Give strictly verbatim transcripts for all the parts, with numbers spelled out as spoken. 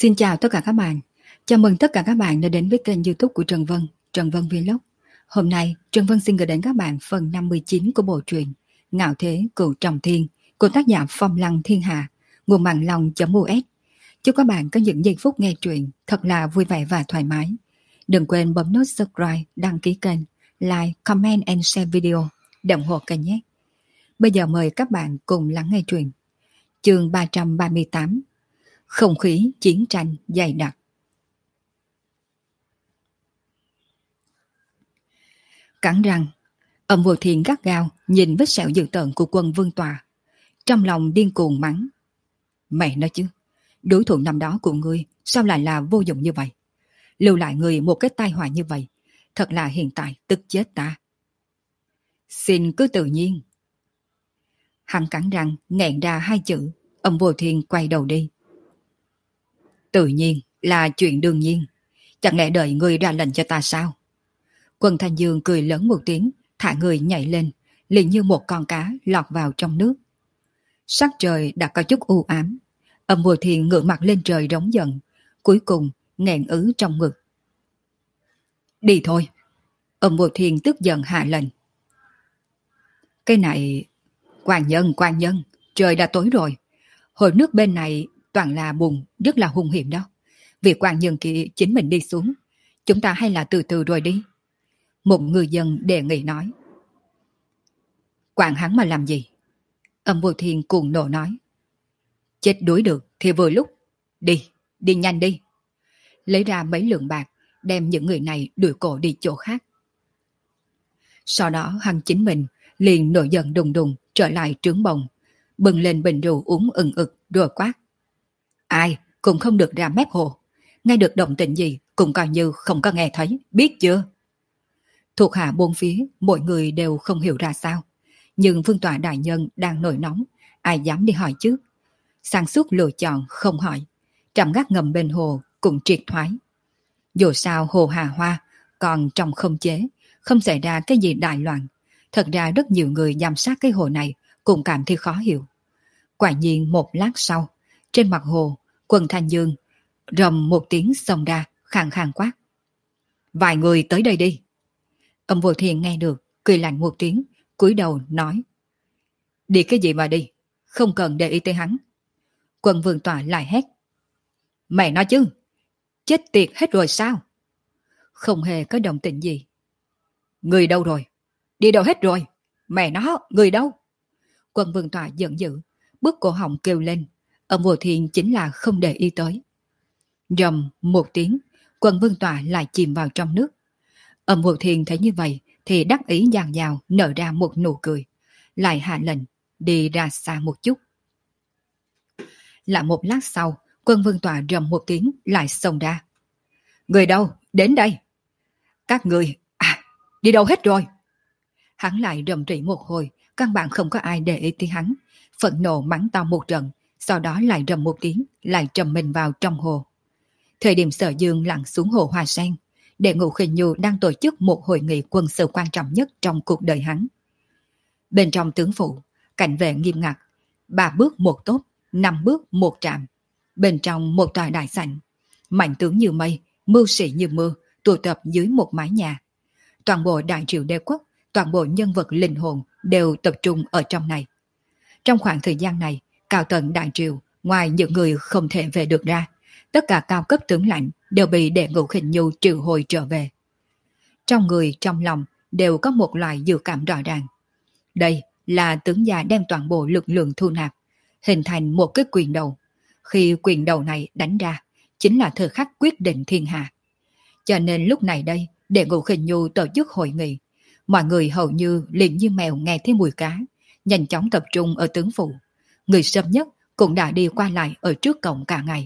Xin chào tất cả các bạn. Chào mừng tất cả các bạn đã đến với kênh YouTube của Trần Vân, Trần Vân Vlog. Hôm nay, Trần Vân xin gửi đến các bạn phần năm mươi chín của bộ truyện Ngạo Thế Cửu Trọng Thiên của tác giả Phong Lăng Thiên Hà, nguồn mạng lòng.us. Chúc các bạn có những giây phút nghe truyện thật là vui vẻ và thoải mái. Đừng quên bấm nút subscribe, đăng ký kênh, like, comment and share video để ủng hộ kênh nhé. Bây giờ mời các bạn cùng lắng nghe truyện. Chương ba trăm ba mươi tám. Không khí chiến tranh dày đặc. Cắn răng, Âm Vô Thiên gắt gao nhìn vết sẹo dữ tợn của quân Vương Tòa, trong lòng điên cuồng mắng: mẹ nói chứ, đối thủ năm đó của ngươi sao lại là vô dụng như vậy? Lưu lại người một cái tai họa như vậy, thật là hiện tại tức chết ta. Xin cứ tự nhiên. Hắn cắn răng nghẹn ra hai chữ. Âm Vô Thiên quay đầu đi. Tự nhiên là chuyện đương nhiên. Chẳng lẽ đợi ngươi ra lệnh cho ta sao? Quân Thanh Dương cười lớn một tiếng, thả người nhảy lên, liền như một con cá lọt vào trong nước. Sắc trời đã có chút u ám. Âm Vô Thiên ngửa mặt lên trời rống giận, cuối cùng nghẹn ứ trong ngực. Đi thôi. Âm Vô Thiên tức giận hạ lệnh. Cái này... Quan nhân, quan nhân, trời đã tối rồi. Hồ nước bên này toàn là bùn, rất là hung hiểm đó. Vì quan nhân kia chính mình đi xuống, chúng ta hay là từ từ rồi đi. Một người dân đề nghị nói. Quản hắn mà làm gì? Âm Vô Thiên cuồng nộ nói. Chết đuối được thì vừa lúc. Đi, đi nhanh đi. Lấy ra mấy lượng bạc, đem những người này đuổi cổ đi chỗ khác. Sau đó hắn chính mình liền nổi giận đùng đùng trở lại trướng bồng, bừng lên bình rượu uống ừng ực rồi quát. Ai cũng không được ra mép hồ. Nghe được động tĩnh gì cũng coi như không có nghe thấy, biết chưa? Thuộc hạ bốn phía, mỗi người đều không hiểu ra sao. Nhưng Vương Tọa đại nhân đang nổi nóng, ai dám đi hỏi chứ? Sáng suốt lựa chọn không hỏi, trầm ngắt ngầm bên hồ cũng triệt thoái. Dù sao hồ Hà Hoa còn trong không chế, không xảy ra cái gì đại loạn. Thật ra rất nhiều người giám sát cái hồ này cũng cảm thấy khó hiểu. Quả nhiên một lát sau, trên mặt hồ, Quân Thanh Dương rầm một tiếng xông ra, khàn khàn quát. Vài người tới đây đi. Âm Vô Thiên nghe được, cười lạnh một tiếng, cúi đầu nói. Đi cái gì mà đi, không cần để ý tới hắn. Quân Vương Tọa lại hét. Mẹ nói chứ, chết tiệt hết rồi sao? Không hề có động tĩnh gì. Người đâu rồi? Đi đâu hết rồi? Mẹ nó, người đâu? Quân Vương Tọa giận dữ, bước cổ họng kêu lên. Âm Vô Thiên chính là không để ý tới. Rầm một tiếng, Quân Vương Tọa lại chìm vào trong nước. Âm Vô Thiên thấy như vậy thì đắc ý dàn dào nở ra một nụ cười, lại hạ lệnh đi ra xa một chút. Lại một lát sau, Quân Vương Tọa rầm một tiếng lại xông ra. Người đâu? Đến đây. Các người, à, đi đâu hết rồi? Hắn lại rầm rĩ một hồi, căn bản không có ai để ý tới hắn, phẫn nộ mắng to một trận, sau đó lại rầm một tiếng, lại trầm mình vào trong hồ. Thời điểm Sở Dương lặn xuống hồ Hoa Sen, Đệ Ngũ Khinh Nhu đang tổ chức một hội nghị quân sự quan trọng nhất trong cuộc đời hắn. Bên trong tướng phủ, cảnh vệ nghiêm ngặt, ba bước một tốt, năm bước một trạm. Bên trong một tòa đại sảnh, mạnh tướng như mây, mưu sĩ như mưa, tụ tập dưới một mái nhà. Toàn bộ đại triều đế quốc, toàn bộ nhân vật linh hồn đều tập trung ở trong này. Trong khoảng thời gian này, cao tầng đại triều, ngoài những người không thể về được ra, tất cả cao cấp tướng lãnh đều bị Đệ Ngũ Khinh Nhu triệu hồi trở về. Trong người, trong lòng đều có một loại dự cảm rõ ràng. Đây là tướng già đem toàn bộ lực lượng thu nạp, hình thành một cái quyền đầu. Khi quyền đầu này đánh ra, chính là thời khắc quyết định thiên hạ. Cho nên lúc này đây, Đệ Ngũ Khinh Nhu tổ chức hội nghị. Mọi người hầu như liền như mèo nghe thấy mùi cá, nhanh chóng tập trung ở tướng phủ. Người sớm nhất cũng đã đi qua lại ở trước cổng cả ngày.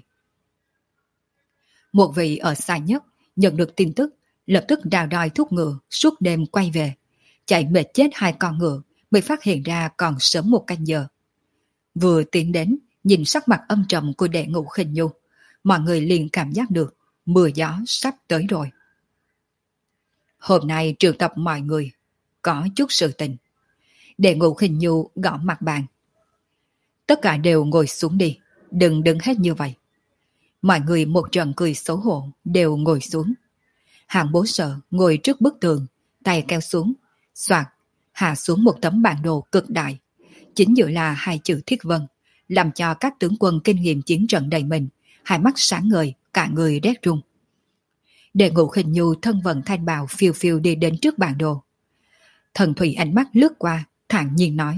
Một vị ở xa nhất nhận được tin tức, lập tức rào roi thúc ngựa suốt đêm quay về. Chạy mệt chết hai con ngựa mới phát hiện ra còn sớm một canh giờ. Vừa tiến đến, nhìn sắc mặt âm trầm của Đệ Ngũ Khinh Nhu, mọi người liền cảm giác được mưa gió sắp tới rồi. Hôm nay triệu tập mọi người, có chút sự tình. Đệ Ngũ Khinh Nhu gõ mặt bàn. Tất cả đều ngồi xuống đi, đừng đứng hết như vậy. Mọi người một trận cười xấu hổ đều ngồi xuống. Hạng Bố Sợ ngồi trước bức tường, tay kéo xuống, soạt, hạ xuống một tấm bản đồ cực đại. Chính giữa là hai chữ Thiết Vân, làm cho các tướng quân kinh nghiệm chiến trận đầy mình, hai mắt sáng ngời, cả người rét run. Đệ Ngũ Khinh Nhu thân vận thanh bào phiêu phiêu đi đến trước bản đồ. Thần Thủy ánh mắt lướt qua, thản nhiên nói: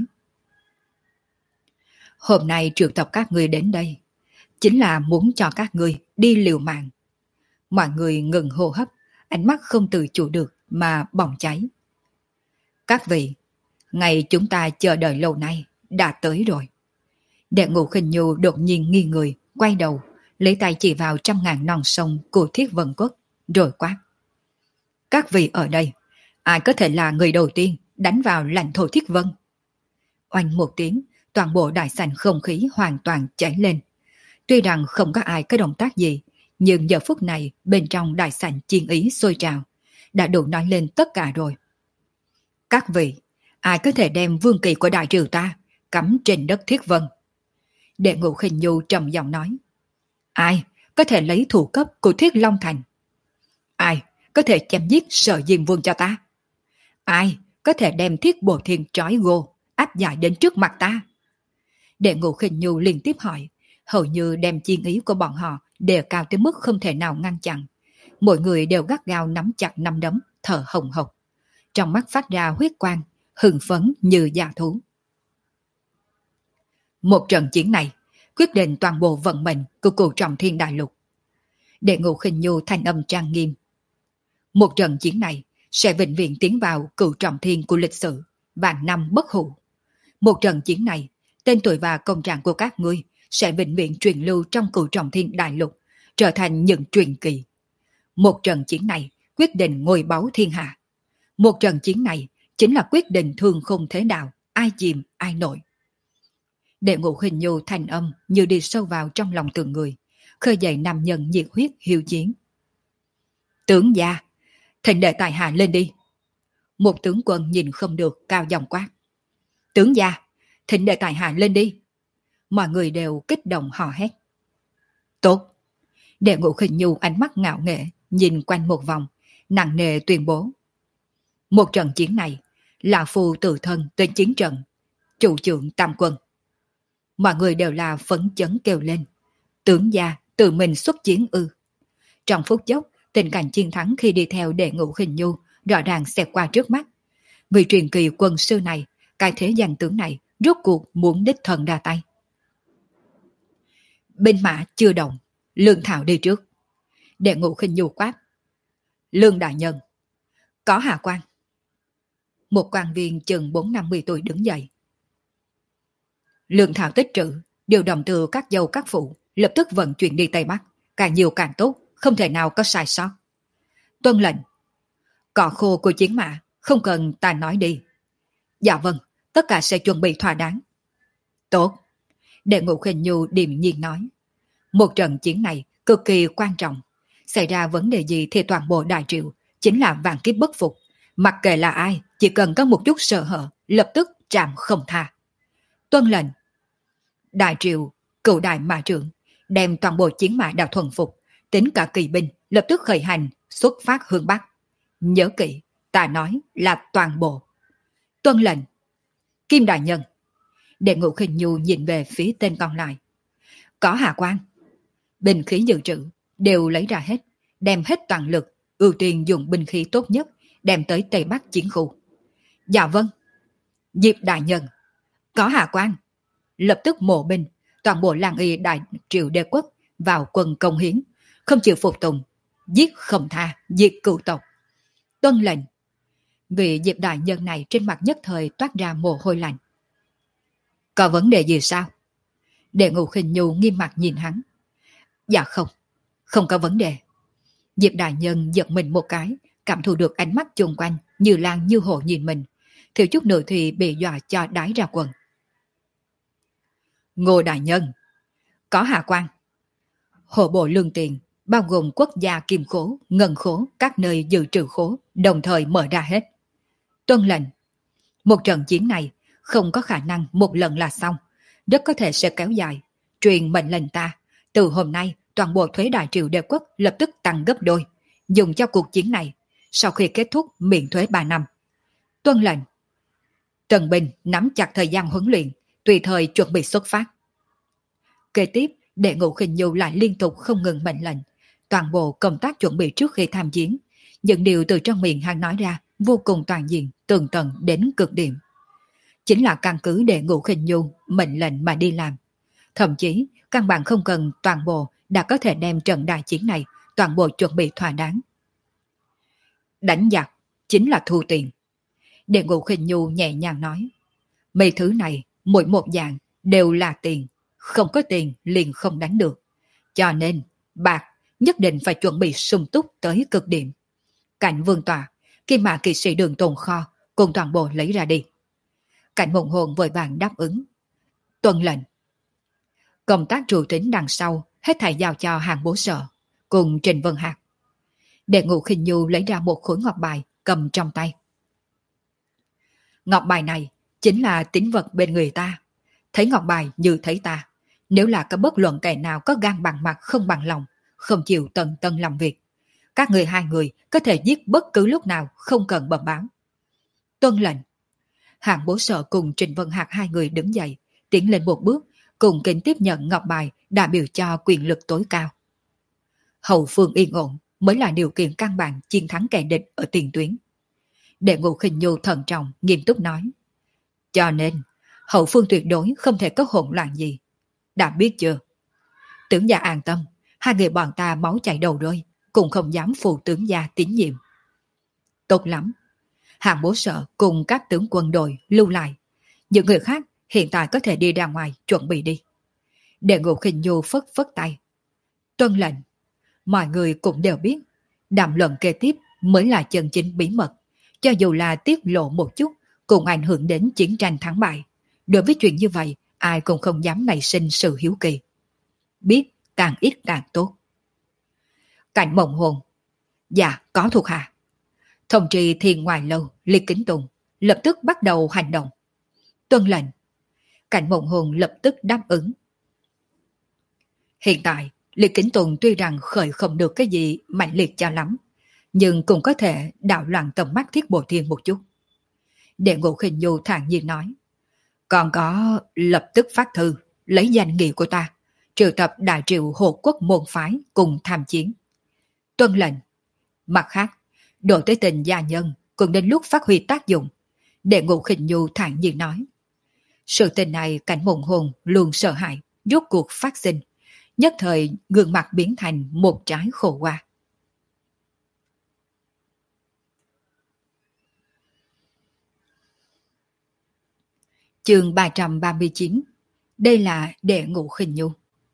Hôm nay triệu tập các ngươi đến đây, chính là muốn cho các ngươi đi liều mạng. Mọi người ngừng hô hấp, ánh mắt không tự chủ được mà bỏng cháy. Các vị, ngày chúng ta chờ đợi lâu nay đã tới rồi. Đệ Ngũ Khinh Nhu đột nhiên nghi người, quay đầu, lấy tay chỉ vào trăm ngàn non sông của Thiết Vân Quốc, rồi quát: Các vị ở đây, ai có thể là người đầu tiên đánh vào lãnh thổ Thiết Vân? Oanh một tiếng, toàn bộ đại sảnh không khí hoàn toàn cháy lên. Tuy rằng không có ai có động tác gì, nhưng giờ phút này bên trong đại sảnh chiến ý sôi trào, đã đủ nói lên tất cả rồi. Các vị, ai có thể đem vương kỳ của đại triều ta cắm trên đất Thiết Vân? Đệ Ngũ Khinh Nhu trầm giọng nói: Ai có thể lấy thủ cấp của Thiết Long Thành? Ai có thể chém giết Sở Diêm Vương cho ta? Ai có thể đem Thiết Bồ Thiên trói gô áp giải đến trước mặt ta? Đệ Ngũ Khinh Nhu liên tiếp hỏi, hầu như đem chiến ý của bọn họ đề cao tới mức không thể nào ngăn chặn. Mỗi người đều gắt gao nắm chặt nắm đấm, thở hồng hộc, trong mắt phát ra huyết quang, hưng phấn như dã thú. Một trận chiến này quyết định toàn bộ vận mệnh của Cửu Trọng Thiên Đại Lục. Đệ Ngũ Khinh Nhu thanh âm trang nghiêm: Một trận chiến này sẽ vĩnh viễn tiến vào Cửu Trọng Thiên của lịch sử, vạn năm bất hủ. Một trận chiến này, tên tuổi và công trạng của các ngươi sẽ vĩnh viễn truyền lưu trong Cửu Trọng Thiên Đại Lục, trở thành những truyền kỳ. Một trận chiến này quyết định ngôi báu thiên hạ. Một trận chiến này chính là quyết định thương khung thế đạo, ai chìm ai nổi. Đệ Ngũ Khinh Nhu thành âm như đi sâu vào trong lòng từng người, khơi dậy nam nhân nhiệt huyết hiếu chiến. Tướng gia, thỉnh đệ tại hạ lên đi. Một tướng quân nhìn không được cao giọng quát: Tướng gia, thỉnh đệ tại hạ lên đi. Mọi người đều kích động hò hét. Tốt. Đệ Ngũ Khinh Nhu ánh mắt ngạo nghễ nhìn quanh một vòng, nặng nề tuyên bố: Một trận chiến này, lão phu tự thân trên chiến trận, chủ trưởng tam quân. Mọi người đều là phấn chấn kêu lên: Tướng gia tự mình xuất chiến ư? Trong phút chốc, tình cảnh chiến thắng khi đi theo Đệ Ngũ Khinh Nhu rõ ràng xẹt qua trước mắt. Vì truyền kỳ quân sư này, cái thế danh tướng này rốt cuộc muốn đích thân ra tay. Binh mã chưa động, Lương Thảo đi trước. Đệ Ngũ Khinh Nhu quát: Lương đại nhân, có hạ quan. Một quan viên chừng bốn năm mươi tuổi đứng dậy. Lương Thảo tích trữ, điều động từ các dâu các phụ, lập tức vận chuyển đi Tây Bắc, càng nhiều càng tốt, không thể nào có sai sót. Tuân lệnh. Cỏ khô của chiến mã, không cần ta nói đi. Dạ vâng, tất cả sẽ chuẩn bị thỏa đáng. Tốt. Đệ Ngũ Khinh Nhu điềm nhiên nói: Một trận chiến này cực kỳ quan trọng. Xảy ra vấn đề gì thì toàn bộ đại triệu chính là vạn kiếp bất phục. Mặc kệ là ai, chỉ cần có một chút sợ hở, lập tức trảm không tha. Tuân lệnh. Đại triệu, cựu đại mã trưởng, đem toàn bộ chiến mã đã thuần phục, tính cả kỳ binh, lập tức khởi hành, xuất phát hướng Bắc. Nhớ kỹ, ta nói là toàn bộ. Tuân lệnh. Kim đại nhân. Đệ Ngũ Khinh Nhu nhìn về phía tên còn lại. Có hạ quan. Binh khí dự trữ đều lấy ra hết, đem hết toàn lực, ưu tiên dùng binh khí tốt nhất, đem tới Tây Bắc chiến khu. Dạ vâng. Diệp đại nhân. Có hạ quan. Lập tức mộ binh, toàn bộ làng y đại triều đế quốc vào quân công hiến, không chịu phục tùng, giết không tha, diệt cựu tộc. Tuân lệnh. Vị Diệp đại nhân này trên mặt nhất thời toát ra mồ hôi lạnh. Có vấn đề gì sao? Đệ Ngũ Khinh Nhu nghiêm mặt nhìn hắn. Dạ không, không có vấn đề. Diệp đại nhân giật mình một cái, cảm thụ được ánh mắt chung quanh như lan như hổ nhìn mình, thiếu chút nữa thì bị dọa cho đái ra quần. Ngô đại nhân. Có hạ quan. Hộ bộ lương tiền, bao gồm quốc gia kim khố, ngân khố, các nơi dự trữ khố, đồng thời mở ra hết. Tuân lệnh. Một trận chiến này không có khả năng một lần là xong, rất có thể sẽ kéo dài. Truyền mệnh lệnh ta, từ hôm nay toàn bộ thuế Đại Triều Đế Quốc lập tức tăng gấp đôi, dùng cho cuộc chiến này, sau khi kết thúc miễn thuế ba năm. Tuân lệnh. Tần Bình nắm chặt thời gian huấn luyện, tùy thời chuẩn bị xuất phát. Kế tiếp, Đệ Ngũ Khinh Nhu lại liên tục không ngừng mệnh lệnh, toàn bộ công tác chuẩn bị trước khi tham chiến, những điều từ trong miệng hắn nói ra vô cùng toàn diện, tường tận đến cực điểm. Chính là căn cứ Đệ Ngũ Khinh Nhu mệnh lệnh mà đi làm. Thậm chí, căn bản không cần toàn bộ đã có thể đem trận đại chiến này toàn bộ chuẩn bị thỏa đáng. Đánh giặc chính là thu tiền. Đệ Ngũ Khinh Nhu nhẹ nhàng nói. Mấy thứ này, mỗi một dạng đều là tiền. Không có tiền liền không đánh được. Cho nên, bạc nhất định phải chuẩn bị sung túc tới cực điểm. Cảnh Vương Tòa, khi mà kỵ sĩ Đường tồn kho, cùng toàn bộ lấy ra đi. Cảnh Mộng Hồn vội vàng đáp ứng. Tuân lệnh. Công tác trụ tính đằng sau, hết thảy giao cho Hàng Bố Sở, cùng Trình Vân Hạc. Đệ Ngũ Khinh Nhu lấy ra một khối ngọc bài, cầm trong tay. Ngọc bài này chính là tín vật bên người ta. Thấy ngọc bài như thấy ta. Nếu là có bất luận kẻ nào có gan bằng mặt không bằng lòng, không chịu tận tân làm việc, các người hai người có thể giết bất cứ lúc nào, không cần bẩm báo. Tuân lệnh. Hạng Bố Sở cùng Trình Vân Hạc hai người đứng dậy, tiến lên một bước, cùng kính tiếp nhận ngọc bài đại biểu cho quyền lực tối cao. Hậu phương yên ổn mới là điều kiện căn bản chiến thắng kẻ địch ở tiền tuyến. Đệ Ngũ Khinh Nhu thận trọng, nghiêm túc nói. Cho nên, hậu phương tuyệt đối không thể có hỗn loạn gì. Đã biết chưa? Tướng gia an tâm, hai người bọn ta máu chảy đầu rơi, cũng không dám phụ tướng gia tín nhiệm. Tốt lắm. Hạng Bố Sở cùng các tướng quân đội lưu lại. Những người khác hiện tại có thể đi ra ngoài chuẩn bị đi. Đệ Ngũ Khinh Nhu phất phất tay. Tuân lệnh. Mọi người cũng đều biết, đàm luận kế tiếp mới là chân chính bí mật. Cho dù là tiết lộ một chút, cũng ảnh hưởng đến chiến tranh thắng bại. Đối với chuyện như vậy, ai cũng không dám nảy sinh sự hiếu kỳ. Biết càng ít càng tốt. Cảnh Mộng Hồn. Dạ, có thuộc hạ. Thông trì Thiên Ngoài Lâu, Liệt Kính Tùng lập tức bắt đầu hành động. Tuân lệnh. Cảnh Mộng Hồn lập tức đáp ứng. Hiện tại, Liệt Kính Tùng tuy rằng khởi không được cái gì mạnh liệt cho lắm, nhưng cũng có thể đảo loạn tầm mắt Thiết Bộ Thiên một chút. Đệ Ngũ Khinh Nhu thản nhiên nói. Còn có lập tức phát thư, lấy danh nghĩa của ta, triệu tập đại triệu hộ quốc môn phái cùng tham chiến. Tuân lệnh. Mặt khác, Đỗ Tế Tình gia nhân cũng đến lúc phát huy tác dụng. Đệ Ngũ Khinh Nhu thản nhiên nói. Sự tình này Cảnh Mộng Hồn luôn sợ hãi, rốt cuộc phát sinh. Nhất thời gương mặt biến thành một trái khổ qua. Chương ba trăm ba mươi chín. Đây là Đệ Ngũ Khinh Nhu.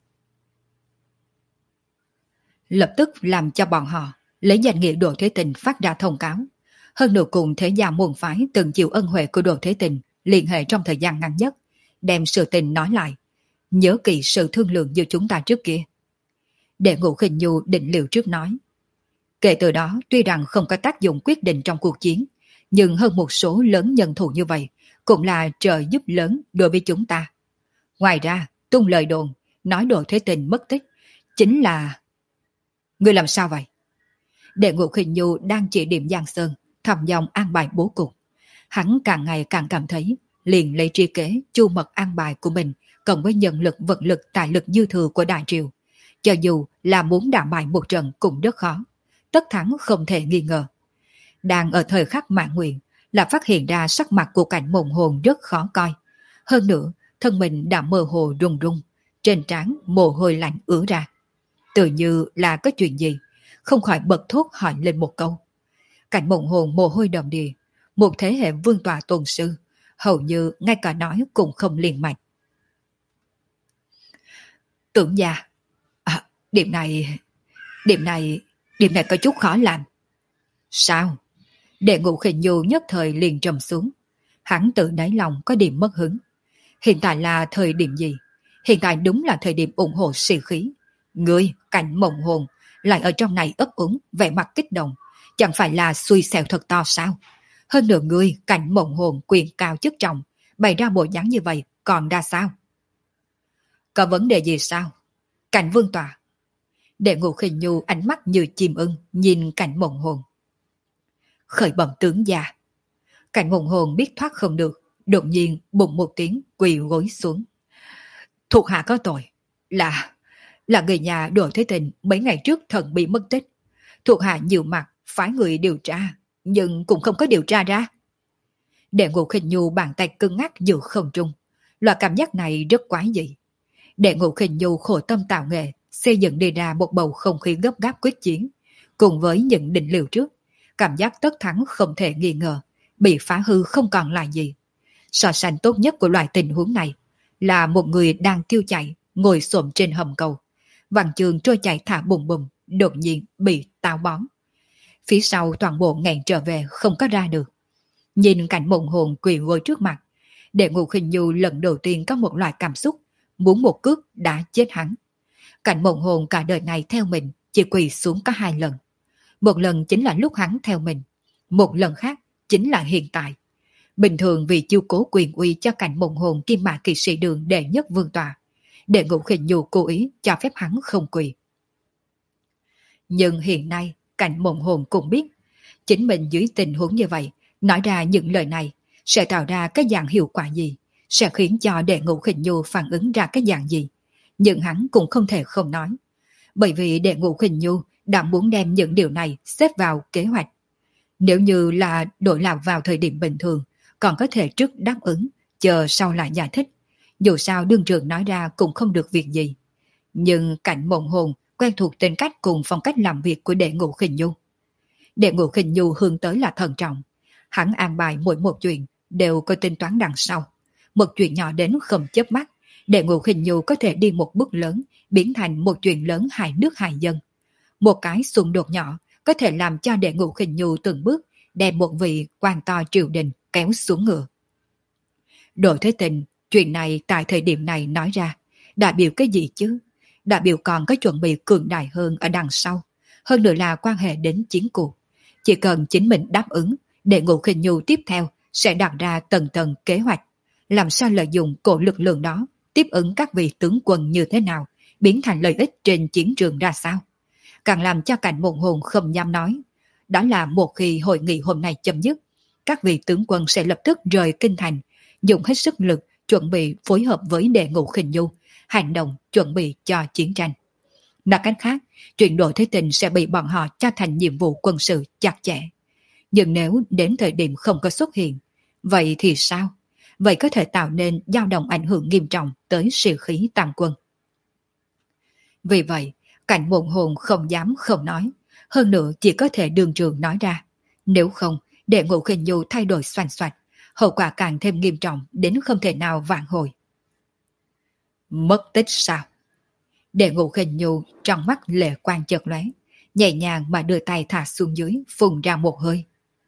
Lập tức làm cho bọn họ lấy danh nghĩa Đỗ Thế Tình phát ra thông cáo. Hơn nữa cùng thế gia môn phái từng chịu ân huệ của Đỗ Thế Tình liên hệ trong thời gian ngắn nhất, đem sự tình nói lại. Nhớ kỹ sự thương lượng giữa chúng ta trước kia. Đệ Ngũ Khinh Nhu định liệu trước nói. Kể từ đó tuy rằng không có tác dụng quyết định trong cuộc chiến, nhưng hơn một số lớn nhân thủ như vậy cũng là trợ giúp lớn đối với chúng ta. Ngoài ra, tung lời đồn, nói Đỗ Thế Tình mất tích, chính là... Ngươi làm sao vậy? Đệ Ngũ Khinh Nhu đang chỉ điểm Giang Sơn, thầm dòng an bài bố cục. Hắn càng ngày càng cảm thấy, liền lấy tri kế, chu mật an bài của mình, cộng với nhân lực, vật lực, tài lực dư thừa của Đại Triều. Cho dù là muốn đảm bài một trận cũng rất khó. Tất thắng không thể nghi ngờ. Đang ở thời khắc mãn nguyện, là phát hiện ra sắc mặt của Cảnh Mộng Hồn rất khó coi. Hơn nữa, thân mình đã mơ hồ run run, trên trán mồ hôi lạnh ứa ra. Tự như là có chuyện gì, không khỏi bật thốt hỏi lên một câu. Cảnh Mộng Hồn mồ hôi đầm đìa, một thế hệ vương tọa tôn sư, hầu như ngay cả nói cũng không liền mạch. Tưởng gia, à, điểm này, điểm này, điểm này có chút khó làm. Sao? Đệ Ngũ Khinh Nhu nhất thời liền trầm xuống. Hắn tự đáy lòng có điểm mất hứng. Hiện tại là thời điểm gì? Hiện tại đúng là thời điểm ủng hộ sĩ khí. Ngươi, Cảnh Mộng Hồn, lại ở trong này ấp úng, vẻ mặt kích động. Chẳng phải là xui xẻo thật to sao? Hơn nữa ngươi, Cảnh Mộng Hồn quyền cao chức trọng, bày ra bộ dáng như vậy, còn ra sao? Có vấn đề gì sao? Cảnh Vương Tòa. Đệ Ngũ Khinh Nhu ánh mắt như chim ưng nhìn Cảnh Mộng Hồn. Khởi bẩm tướng già. Cảnh Mộng Hồn biết thoát không được, đột nhiên bùng một tiếng quỳ gối xuống. Thuộc hạ có tội, là là người nhà Đỗ Thế Tình mấy ngày trước thần bị mất tích. Thuộc hạ nhiều mặt phái người điều tra, nhưng cũng không có điều tra ra. Đệ Ngũ Khinh Nhu bàn tay cứng ngắc giữa không trung. Loại cảm giác này rất quái dị. Đệ Ngũ Khinh Nhu khổ tâm tạo nghệ, xây dựng đi ra một bầu không khí gấp gáp quyết chiến. Cùng với những định liệu trước, cảm giác tất thắng không thể nghi ngờ, bị phá hư không còn là gì. So sánh tốt nhất của loại tình huống này là một người đang tiêu chạy, ngồi xổm trên hầm cầu. Văn chương trôi chạy thả bùng bùng, đột nhiên bị táo bón. Phía sau toàn bộ nghẹn trở về không có ra được. Nhìn Cảnh Mộng Hồn quỳ gối trước mặt, Đệ Ngũ Khinh Nhu lần đầu tiên có một loại cảm xúc, muốn một cước đã chết hắn. Cảnh Mộng Hồn cả đời này theo mình chỉ quỳ xuống có hai lần. Một lần chính là lúc hắn theo mình, một lần khác chính là hiện tại. Bình thường vì chiêu cố quyền uy cho Cảnh Mộng Hồn Kim Mã Kỵ Sĩ Đường đệ nhất vương tọa, Đệ Ngũ Khinh Nhu cố ý cho phép hắn không quỳ. Nhưng hiện nay Cảnh Mộng Hồn cũng biết, chính mình dưới tình huống như vậy nói ra những lời này sẽ tạo ra cái dạng hiệu quả gì, sẽ khiến cho Đệ Ngũ Khinh Nhu phản ứng ra cái dạng gì. Nhưng hắn cũng không thể không nói, bởi vì Đệ Ngũ Khinh Nhu đã muốn đem những điều này xếp vào kế hoạch. Nếu như là đổi lạc vào thời điểm bình thường, còn có thể trước đáp ứng, chờ sau lại giải thích. Dù sao đương trường nói ra cũng không được việc gì. Nhưng Cảnh Mộng Hồn quen thuộc tính cách cùng phong cách làm việc của Đệ Ngũ Khinh Nhu. Đệ Ngũ Khinh Nhu hướng tới là thận trọng. Hắn an bài mỗi một chuyện đều có tính toán đằng sau. Một chuyện nhỏ đến không chớp mắt, Đệ Ngũ Khinh Nhu có thể đi một bước lớn, biến thành một chuyện lớn hại nước hại dân. Một cái xung đột nhỏ có thể làm cho Đệ Ngũ Khinh Nhu từng bước đem một vị quan to triều đình kéo xuống ngựa. Đỗ Thế Tình, chuyện này tại thời điểm này nói ra, đại biểu cái gì chứ? Đại biểu còn có chuẩn bị cường đại hơn ở đằng sau, hơn nữa là quan hệ đến chiến cuộc. Chỉ cần chính mình đáp ứng, Đệ Ngũ Khinh Nhu tiếp theo sẽ đặt ra tầng tầng kế hoạch, làm sao lợi dụng cổ lực lượng đó, tiếp ứng các vị tướng quân như thế nào, biến thành lợi ích trên chiến trường ra sao. Càng làm cho Cảnh Mộng Hồn không dám nói, đó là một khi hội nghị hôm nay chấm dứt, các vị tướng quân sẽ lập tức rời kinh thành, dùng hết sức lực chuẩn bị phối hợp với Đệ Ngũ Khinh Nhu, hành động chuẩn bị cho chiến tranh. Nói cách khác, chuyện Đỗ Thế Tình sẽ bị bọn họ cho thành nhiệm vụ quân sự chặt chẽ. Nhưng nếu đến thời điểm không có xuất hiện, vậy thì sao? Vậy có thể tạo nên dao động ảnh hưởng nghiêm trọng tới sĩ khí tăng quân. Vì vậy, Cảnh Mộng Hồn không dám không nói, hơn nữa chỉ có thể đường trường nói ra. Nếu không, Đệ Ngũ Khinh Nhu thay đổi xoành xoạch, hậu quả càng thêm nghiêm trọng đến không thể nào vãn hồi. Mất tích sao? Đệ Ngũ Khinh Nhu trong mắt lệ quang chợt lóe, nhẹ nhàng mà đưa tay thả xuống dưới, phun ra một hơi.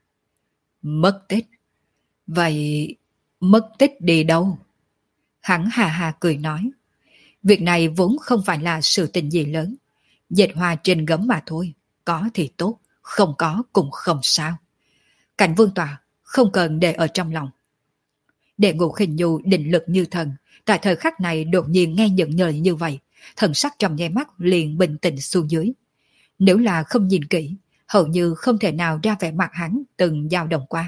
Mất tích? Vậy mất tích đi đâu? Hắn hà hà cười nói. Việc này vốn không phải là sự tình gì lớn. Dệt hoa trên gấm mà thôi. Có thì tốt, không có cũng không sao. Cảnh Vương tọa không cần để ở trong lòng. Đệ Ngũ Khinh Nhu định lực như thần, tại thời khắc này đột nhiên nghe những lời như vậy, thần sắc trong nháy mắt liền bình tĩnh xuống dưới. Nếu là không nhìn kỹ, hầu như không thể nào ra vẻ mặt hắn từng dao động qua.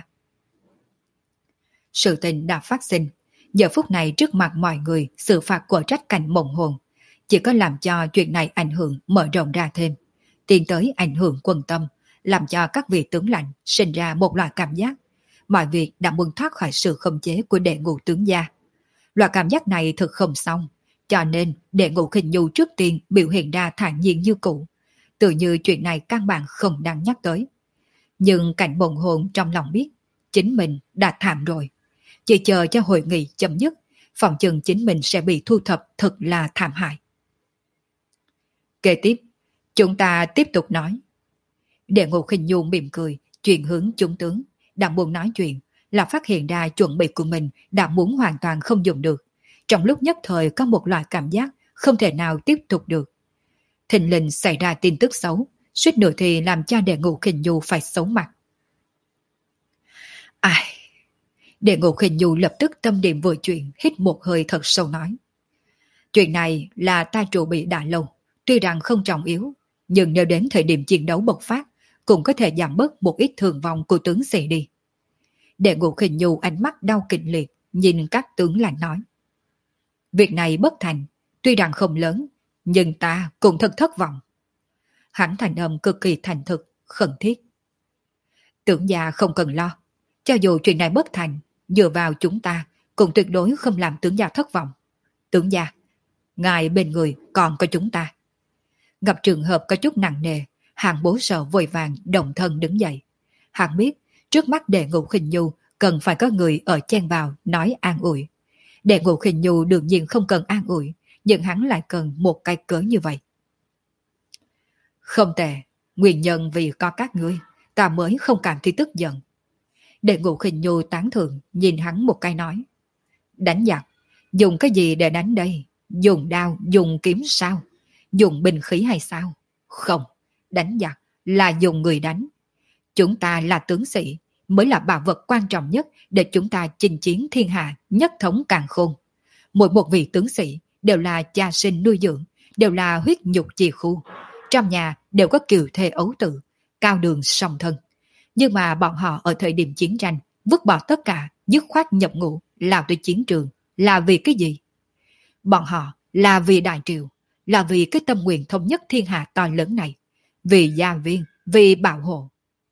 Sự tình đã phát sinh, giờ phút này trước mặt mọi người sự phạt của trách Cảnh Mộng Hồn chỉ có làm cho chuyện này ảnh hưởng mở rộng ra thêm, tiến tới ảnh hưởng quân tâm, làm cho các vị tướng lãnh sinh ra một loại cảm giác mọi việc đã muốn thoát khỏi sự khống chế của Đệ Ngũ tướng gia. Loại cảm giác này thực không xong, cho nên Đệ Ngũ Khinh Nhu trước tiên biểu hiện ra thản nhiên như cũ, tự như chuyện này căn bản không đáng nhắc tới. Nhưng Cảnh Mộng Hồn trong lòng biết, chính mình đã thảm rồi. Chỉ chờ cho hội nghị chấm dứt, phòng chừng chính mình sẽ bị thu thập thật là thảm hại. Kế tiếp, chúng ta tiếp tục nói. Đệ Ngũ Khinh Nhu mỉm cười, chuyển hướng chúng tướng, đã muốn nói chuyện, là phát hiện ra chuẩn bị của mình đã muốn hoàn toàn không dùng được. Trong lúc nhất thời có một loại cảm giác không thể nào tiếp tục được. Thình lình xảy ra tin tức xấu, suýt nữa thì làm cho Đệ Ngũ Khinh Nhu phải xấu mặt. Ai... Đệ Ngũ Khinh Nhu lập tức tâm niệm vừa chuyện, hít một hơi thật sâu nói. Chuyện này là ta chuẩn bị đã lâu, tuy rằng không trọng yếu, nhưng nếu đến thời điểm chiến đấu bộc phát, cũng có thể giảm bớt một ít thương vong của tướng sĩ đi. Đệ Ngũ Khinh Nhu ánh mắt đau kịch liệt, nhìn các tướng lãnh nói. Việc này bất thành, tuy rằng không lớn, nhưng ta cũng thật thất vọng. Hắn thành âm cực kỳ thành thực, khẩn thiết. Tưởng gia không cần lo, cho dù chuyện này bất thành, dựa vào chúng ta cũng tuyệt đối không làm tướng gia thất vọng. Tướng gia, ngài bên người còn có chúng ta. Gặp trường hợp có chút nặng nề, Hạng Bố Sợ vội vàng động thân đứng dậy. Hắn biết trước mắt Đệ Ngũ Khinh Nhu cần phải có người ở chen vào nói an ủi. Đệ Ngũ Khinh Nhu đương nhiên không cần an ủi, nhưng hắn lại cần một cái cớ như vậy. Không tệ, nguyên nhân vì có các ngươi, ta mới không cảm thấy tức giận. Đệ Ngũ Khinh Nhu tán thưởng nhìn hắn một cái nói. Đánh giặc, dùng cái gì để đánh đây? Dùng đao, dùng kiếm sao? Dùng binh khí hay sao? Không, đánh giặc là dùng người đánh. Chúng ta là tướng sĩ, mới là bảo vật quan trọng nhất để chúng ta chinh chiến thiên hạ, nhất thống càn khôn. Mỗi một vị tướng sĩ đều là cha sinh nuôi dưỡng, đều là huyết nhục chi khu. Trong nhà đều có kiều thê ấu tử, cao đường song thân. Nhưng mà bọn họ ở thời điểm chiến tranh vứt bỏ tất cả, dứt khoát nhập ngũ, lao tới chiến trường, là vì cái gì? Bọn họ là vì đại triều, là vì cái tâm nguyện thống nhất thiên hạ to lớn này, vì gia viên, vì bảo hộ.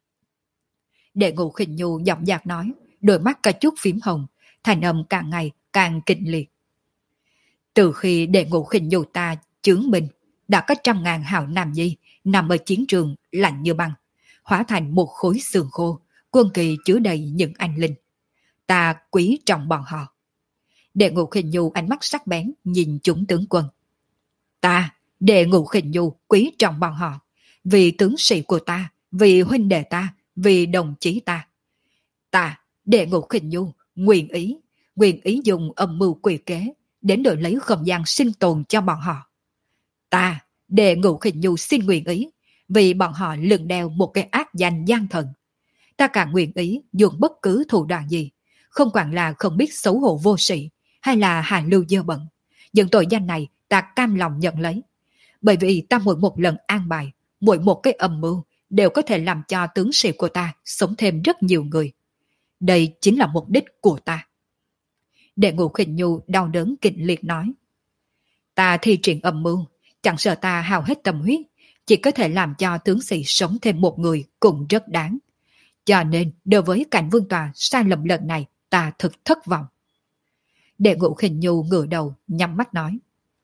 Đệ Ngũ Khinh Nhu giọng dạc nói, đôi mắt có chút phím hồng, thành âm càng ngày càng kịch liệt. Từ khi Đệ Ngũ Khinh Nhu ta chướng mình, đã có trăm ngàn hào nam nhi nằm ở chiến trường lạnh như băng, hóa thành một khối xương khô, quân kỳ chứa đầy những anh linh. Ta quý trọng bọn họ. Đệ Ngũ Khinh Nhu ánh mắt sắc bén nhìn chúng tướng quân. Ta, Đệ Ngũ Khinh Nhu quý trọng bọn họ, vì tướng sĩ của ta, vì huynh đệ ta, vì đồng chí ta. Ta, Đệ Ngũ Khinh Nhu, nguyện ý, nguyện ý dùng âm mưu quỷ kế đến đổi lấy không gian sinh tồn cho bọn họ. Ta, Đệ Ngũ Khinh Nhu xin nguyện ý, vì bọn họ lưng đeo một cái ác danh gian thần. Ta càng nguyện ý dùng bất cứ thủ đoạn gì, không quản là không biết xấu hổ vô sĩ, hay là hà lưu dơ bẩn. Những tội danh này ta cam lòng nhận lấy. Bởi vì ta mỗi một lần an bài, mỗi một cái âm mưu đều có thể làm cho tướng sĩ của ta sống thêm rất nhiều người. Đây chính là mục đích của ta. Đệ Ngũ Khinh Nhu đau đớn kịch liệt nói. Ta thi triển âm mưu, chẳng sợ ta hao hết tâm huyết, chỉ có thể làm cho tướng sĩ sống thêm một người cũng rất đáng. Cho nên đối với cảnh vương tòa sai lầm lần này ta thực thất vọng. Đệ Ngũ Khinh Nhu ngửa đầu nhắm mắt nói.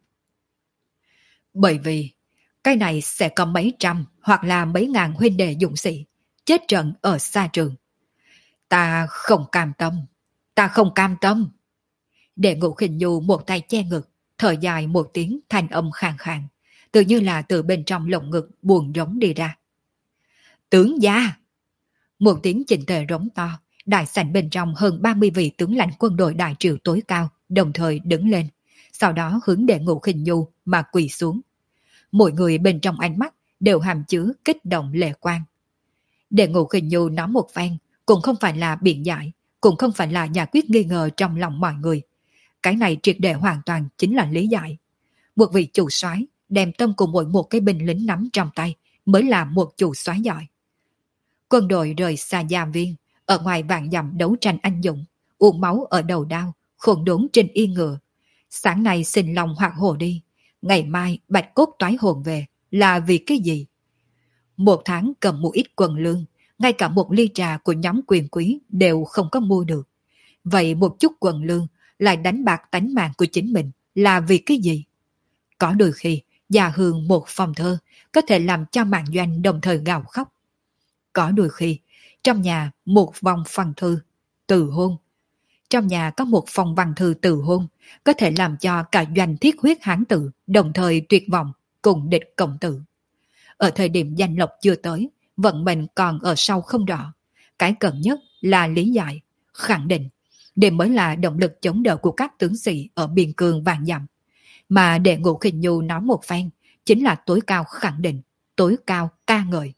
Bởi vì cái này sẽ có mấy trăm hoặc là mấy ngàn huynh đệ dũng sĩ chết trận ở xa trường. Ta không cam tâm, ta không cam tâm. Đệ Ngũ Khinh Nhu một tay che ngực, thở dài một tiếng thanh âm khàn khàn, tự như là từ bên trong lồng ngực buồn rống đi ra. Tướng gia! Một tiếng chỉnh tề rống to, đại sảnh bên trong hơn ba mươi vị tướng lãnh quân đội đại triều tối cao đồng thời đứng lên, sau đó hướng Đệ Ngũ Khinh Nhu mà quỳ xuống. Mỗi người bên trong ánh mắt đều hàm chứa kích động lệ quan. Đệ Ngũ Khinh Nhu nói một phen, cũng không phải là biện giải, cũng không phải là giải quyết nghi ngờ trong lòng mọi người. Cái này triệt để hoàn toàn chính là lý giải. Một vị chủ soái đem tâm của mỗi một cái binh lính nắm trong tay mới là một chủ soái giỏi. Quân đội rời xa gia viên, ở ngoài vạn dặm đấu tranh anh dũng, uống máu ở đầu đao, khôn đốn trên yên ngựa. Sáng nay xin lòng hoặc hồ đi, ngày mai bạch cốt toái hồn về, là vì cái gì? Một tháng cầm một ít quần lương, ngay cả một ly trà của nhóm quyền quý đều không có mua được. Vậy một chút quần lương lại đánh bạc tánh mạng của chính mình là vì cái gì? Có đôi khi, già hương một phòng thơ có thể làm cho mạng doanh đồng thời gào khóc. Có đôi khi, trong nhà một vòng văn thư từ hôn. Trong nhà có một phòng văn thư từ hôn có thể làm cho cả doanh thiết huyết hán tử đồng thời tuyệt vọng cùng địch cộng tử. Ở thời điểm danh lộc chưa tới, vận mệnh còn ở sau không rõ. Cái cần nhất là lý giải, khẳng định. Đây mới là động lực chống đỡ của các tướng sĩ ở biên cương vạn dặm. Mà Đệ Ngũ Khinh Nhu nói một phen chính là tối cao khẳng định, tối cao ca ngợi.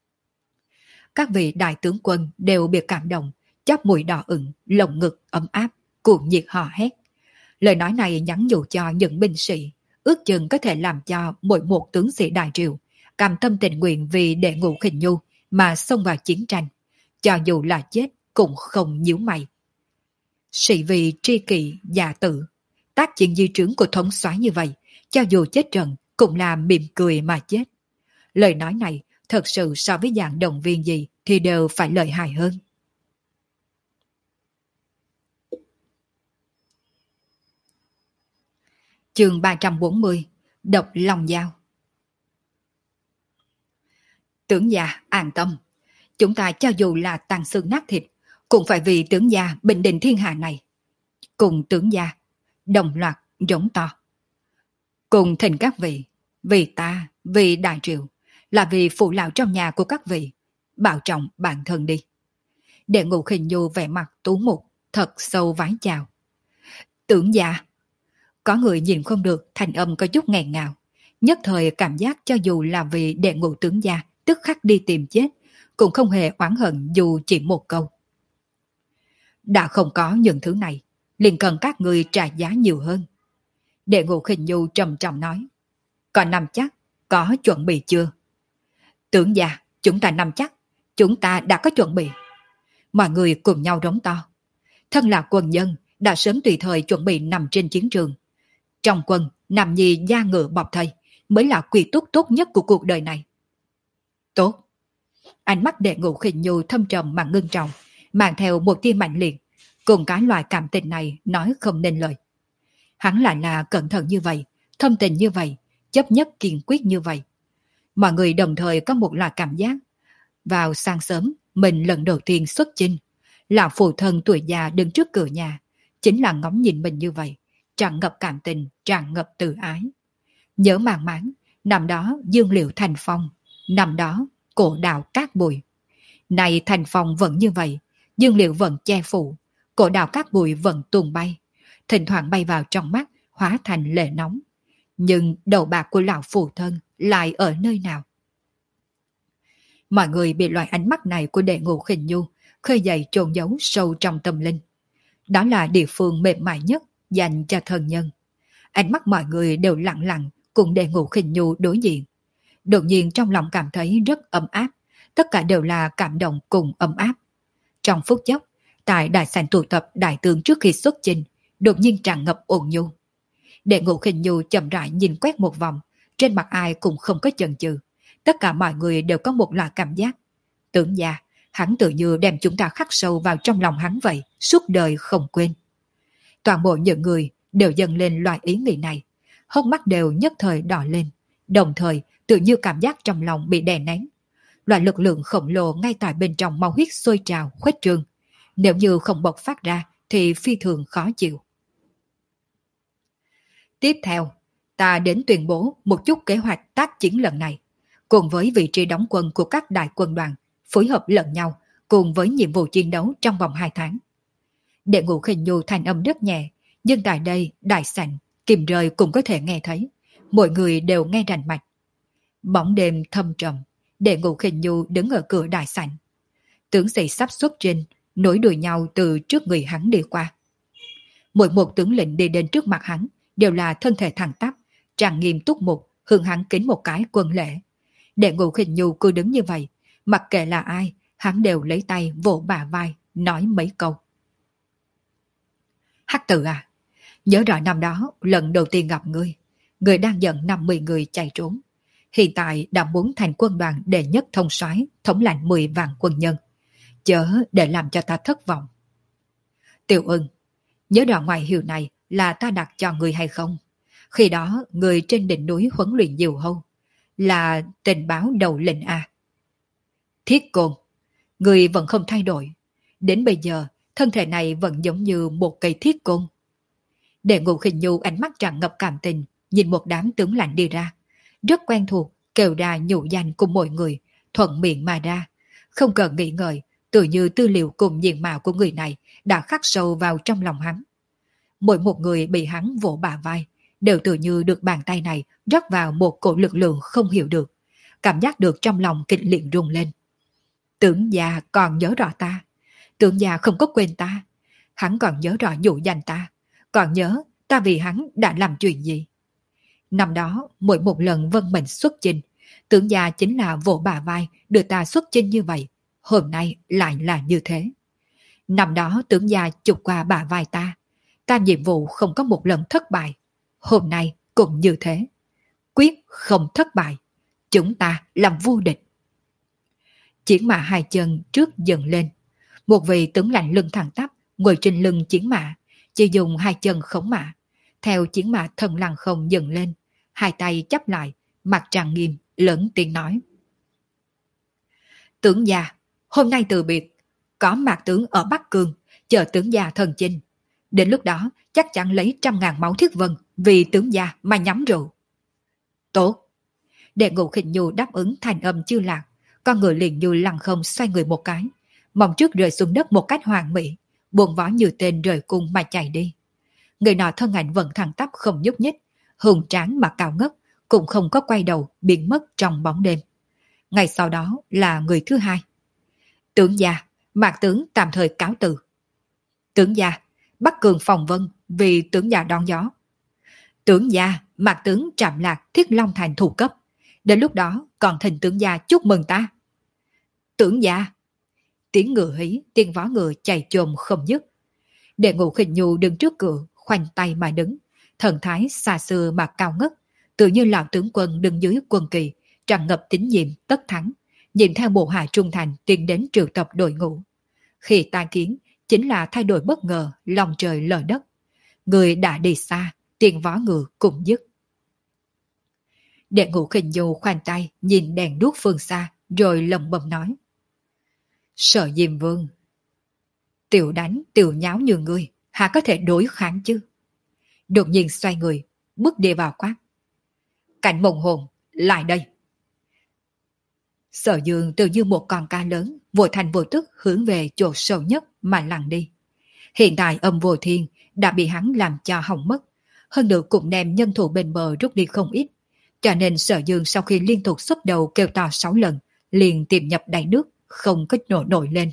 Các vị đại tướng quân đều bị cảm động, chóp mũi đỏ ửng, lồng ngực ấm áp, cuồng nhiệt hò hét. Lời nói này nhắn nhủ cho những binh sĩ ước chừng có thể làm cho mỗi một tướng sĩ đại triều cam tâm tình nguyện vì Đệ Ngũ Khinh Nhu mà xông vào chiến tranh, cho dù là chết cũng không nhíu mày. Sĩ vì tri kỷ già tử, tác chiến di trướng của thống soái như vậy, cho dù chết trận cũng là mỉm cười mà chết. Lời nói này thật sự so với dạng động viên gì thì đều phải lợi hại hơn. Chương ba trăm bốn mươi, Độc Long Dao. Tướng gia an tâm, chúng ta cho dù là tàn xương nát thịt, cũng phải vì tướng gia bình định thiên hạ này. Cùng tướng gia, đồng loạt rống to. Cùng thỉnh các vị, vì ta, vì đại triều, là vì phụ lão trong nhà của các vị, bảo trọng bản thân đi. Đệ Ngũ Khinh Nhu vẻ mặt tú mục, thật sâu vái chào. Tướng gia, có người nhìn không được, thành âm có chút nghẹn ngào, nhất thời cảm giác cho dù là vì Đệ Ngũ tướng gia tức khắc đi tìm chết, cũng không hề oán hận dù chỉ một câu. Đã không có những thứ này, liền cần các người trả giá nhiều hơn. Đệ Ngũ Khinh Nhu trầm trọng nói. Còn nắm chắc, có chuẩn bị chưa? Tướng gia, chúng ta nắm chắc, chúng ta đã có chuẩn bị. Mọi người cùng nhau rống to. Thân là quân nhân, đã sớm tùy thời chuẩn bị nằm trên chiến trường. Trong quân, nằm nhi da ngựa bọc thây, mới là quy túc tốt nhất của cuộc đời này. Tốt. Ánh mắt Đệ Ngũ Khinh Nhu thâm trầm mà ngưng trọng, mang theo một tia mạnh liệt, cùng cái loại cảm tình này nói không nên lời. Hắn lại là cẩn thận như vậy, thâm tình như vậy, chấp nhất kiên quyết như vậy. Mọi người đồng thời có một loại cảm giác. Vào sáng sớm, mình lần đầu tiên xuất chinh, là phụ thân tuổi già đứng trước cửa nhà, chính là ngóng nhìn mình như vậy, tràn ngập cảm tình, tràn ngập từ ái. Nhớ màng máng, năm đó dương liệu thành phong, năm đó cổ đạo cát bụi. Này thành phong vẫn như vậy, dương liệu vẫn che phủ, cổ đạo cát bụi vẫn tuôn bay, thỉnh thoảng bay vào trong mắt, hóa thành lệ nóng. Nhưng đầu bạc của lão phụ thân lại ở nơi nào? Mọi người bị loại ánh mắt này của Đệ Ngũ Khinh Nhu khơi dậy chôn giấu sâu trong tâm linh. Đó là địa phương mềm mại nhất dành cho thân nhân. Ánh mắt mọi người đều lặng lặng cùng Đệ Ngũ Khinh Nhu đối diện. Đột nhiên trong lòng cảm thấy rất ấm áp, tất cả đều là cảm động cùng ấm áp. Trong phút chốc, tại đại sảnh tụ tập đại tướng trước khi xuất chinh, đột nhiên tràn ngập ôn nhu. Đệ Ngũ Khinh Nhu chậm rãi nhìn quét một vòng, trên mặt ai cũng không có chần chừ. Tất cả mọi người đều có một loại cảm giác. Tưởng gia, hắn tự như đem chúng ta khắc sâu vào trong lòng hắn vậy, suốt đời không quên. Toàn bộ những người đều dâng lên loại ý nghĩ này, hốc mắt đều nhất thời đỏ lên, đồng thời tự như cảm giác trong lòng bị đè nén. Loại lực lượng khổng lồ ngay tại bên trong máu huyết sôi trào, khuếch trương. Nếu như không bộc phát ra thì phi thường khó chịu. Tiếp theo, ta đến tuyên bố một chút kế hoạch tác chiến lần này, cùng với vị trí đóng quân của các đại quân đoàn, phối hợp lẫn nhau, cùng với nhiệm vụ chiến đấu trong vòng hai tháng. Đệ Ngũ Khinh Nhu thanh âm rất nhẹ, nhưng tại đây, đại sảnh, kìm rơi cũng có thể nghe thấy. Mọi người đều nghe rành mạch. Bóng đêm thâm trầm, Đệ Ngũ Khinh Nhu đứng ở cửa đại sảnh. Tướng sĩ sắp xuất trình, nối đuôi nhau từ trước người hắn đi qua. Mỗi một tướng lĩnh đi đến trước mặt hắn, đều là thân thể thẳng tắp, tràn nghiêm túc mục, hướng hắn kính một cái quân lễ. Đệ Ngũ Khinh Nhu cứ đứng như vậy, mặc kệ là ai, hắn đều lấy tay vỗ bả vai, nói mấy câu. Hắc Tử à, nhớ rõ năm đó lần đầu tiên gặp ngươi, ngươi đang dẫn năm mươi người chạy trốn. Hiện tại đã muốn thành quân đoàn đệ nhất thông soái, thống lãnh mười vạn quân nhân. Chớ để làm cho ta thất vọng. Tiểu Ưng, nhớ rõ ngoại hiệu này là ta đặt cho người hay không? Khi đó người trên đỉnh núi huấn luyện diều hâu là tình báo đầu lệnh A. Thiết Côn, người vẫn không thay đổi. Đến bây giờ, thân thể này vẫn giống như một cây thiết côn. Đệ Ngũ Khinh Nhu ánh mắt tràn ngập cảm tình, nhìn một đám tướng lãnh đi ra. Rất quen thuộc, kêu ra nhũ danh của mọi người, thuận miệng mà ra. Không cần nghĩ ngợi, tự như tư liệu cùng diện mạo của người này đã khắc sâu vào trong lòng hắn. Mỗi một người bị hắn vỗ bả vai, đều tự như được bàn tay này rót vào một cổ lực lượng không hiểu được. Cảm giác được trong lòng kịch liệt rung lên. Tướng già còn nhớ rõ ta. Tướng già không có quên ta. Hắn còn nhớ rõ nhũ danh ta. Còn nhớ ta vì hắn đã làm chuyện gì. Năm đó, mỗi một lần vân mệnh xuất chinh, tưởng gia chính là vỗ bà vai đưa ta xuất chinh như vậy. Hôm nay lại là như thế. Năm đó tưởng gia chụp qua bà vai ta. Ta nhiệm vụ không có một lần thất bại. Hôm nay cũng như thế. Quyết không thất bại. Chúng ta làm vô địch. Chiến mã hai chân trước dần lên. Một vị tướng lãnh lưng thẳng tắp ngồi trên lưng chiến mã, chỉ dùng hai chân khống mã. Theo chiến mã thần lăng không dần lên, hai tay chắp lại, mặt trang nghiêm, lớn tiếng nói. Tướng gia, hôm nay từ biệt, có mạc tướng ở Bắc Cương, chờ tướng gia thần chinh. Đến lúc đó, chắc chắn lấy trăm ngàn máu thiết vân vì tướng gia mà nhắm rượu. Tốt. Đệ Ngũ Khinh Nhu đáp ứng thành âm chưa lạc, con người liền như lăng không xoay người một cái, mong trước rơi xuống đất một cách hoàn mỹ, buông vó như tên rời cung mà chạy đi. Người nọ thân ảnh vẫn thẳng tắp không nhúc nhích, hùng tráng mà cao ngất, cũng không có quay đầu biến mất trong bóng đêm. Ngày sau đó là người thứ hai. Tướng gia, mạc tướng tạm thời cáo từ. Tướng gia, Bắc Cường phòng vân vì tướng gia đón gió. Tướng gia, mạc tướng trạm lạc Thiết Long Thành thủ cấp. Đến lúc đó còn thỉnh tướng gia chúc mừng ta. Tướng gia. Tiếng ngựa hí, tiếng vó ngựa chạy chồm không dứt. Đệ Ngũ Khinh Nhu đứng trước cửa, khoanh tay mà đứng, thần thái xa xưa mà cao ngất, tự như lão tướng quân đứng dưới quân kỳ, tràn ngập tín nhiệm tất thắng, nhìn theo bộ hạ trung thành tiến đến triệu tập đội ngũ. Khi tai kiến, chính là thay đổi bất ngờ, lòng trời lở đất. Người đã đi xa, tiếng vó ngựa cũng dứt. Đệ Ngũ Khinh Nhu khoanh tay nhìn đèn đuốc phương xa, rồi lẩm bẩm nói: Sở Diêm Vương, tiểu đánh tiểu nháo như ngươi, há có thể đối kháng chứ? Đột nhiên xoay người, bước đi vào quát: Cảnh Mộng Hồn, lại đây! Sở Dương tự như một con cá lớn, vội thành vô tức hướng về chỗ sâu nhất mà lặn đi. Hiện tại Âm Vô Thiên đã bị hắn làm cho hỏng mất, hơn nữa cũng đem nhân thủ bên bờ rút đi không ít, cho nên Sở Dương sau khi liên tục xuất đầu kêu to sáu lần, liền tìm nhập đáy nước, không có nổi nổi lên.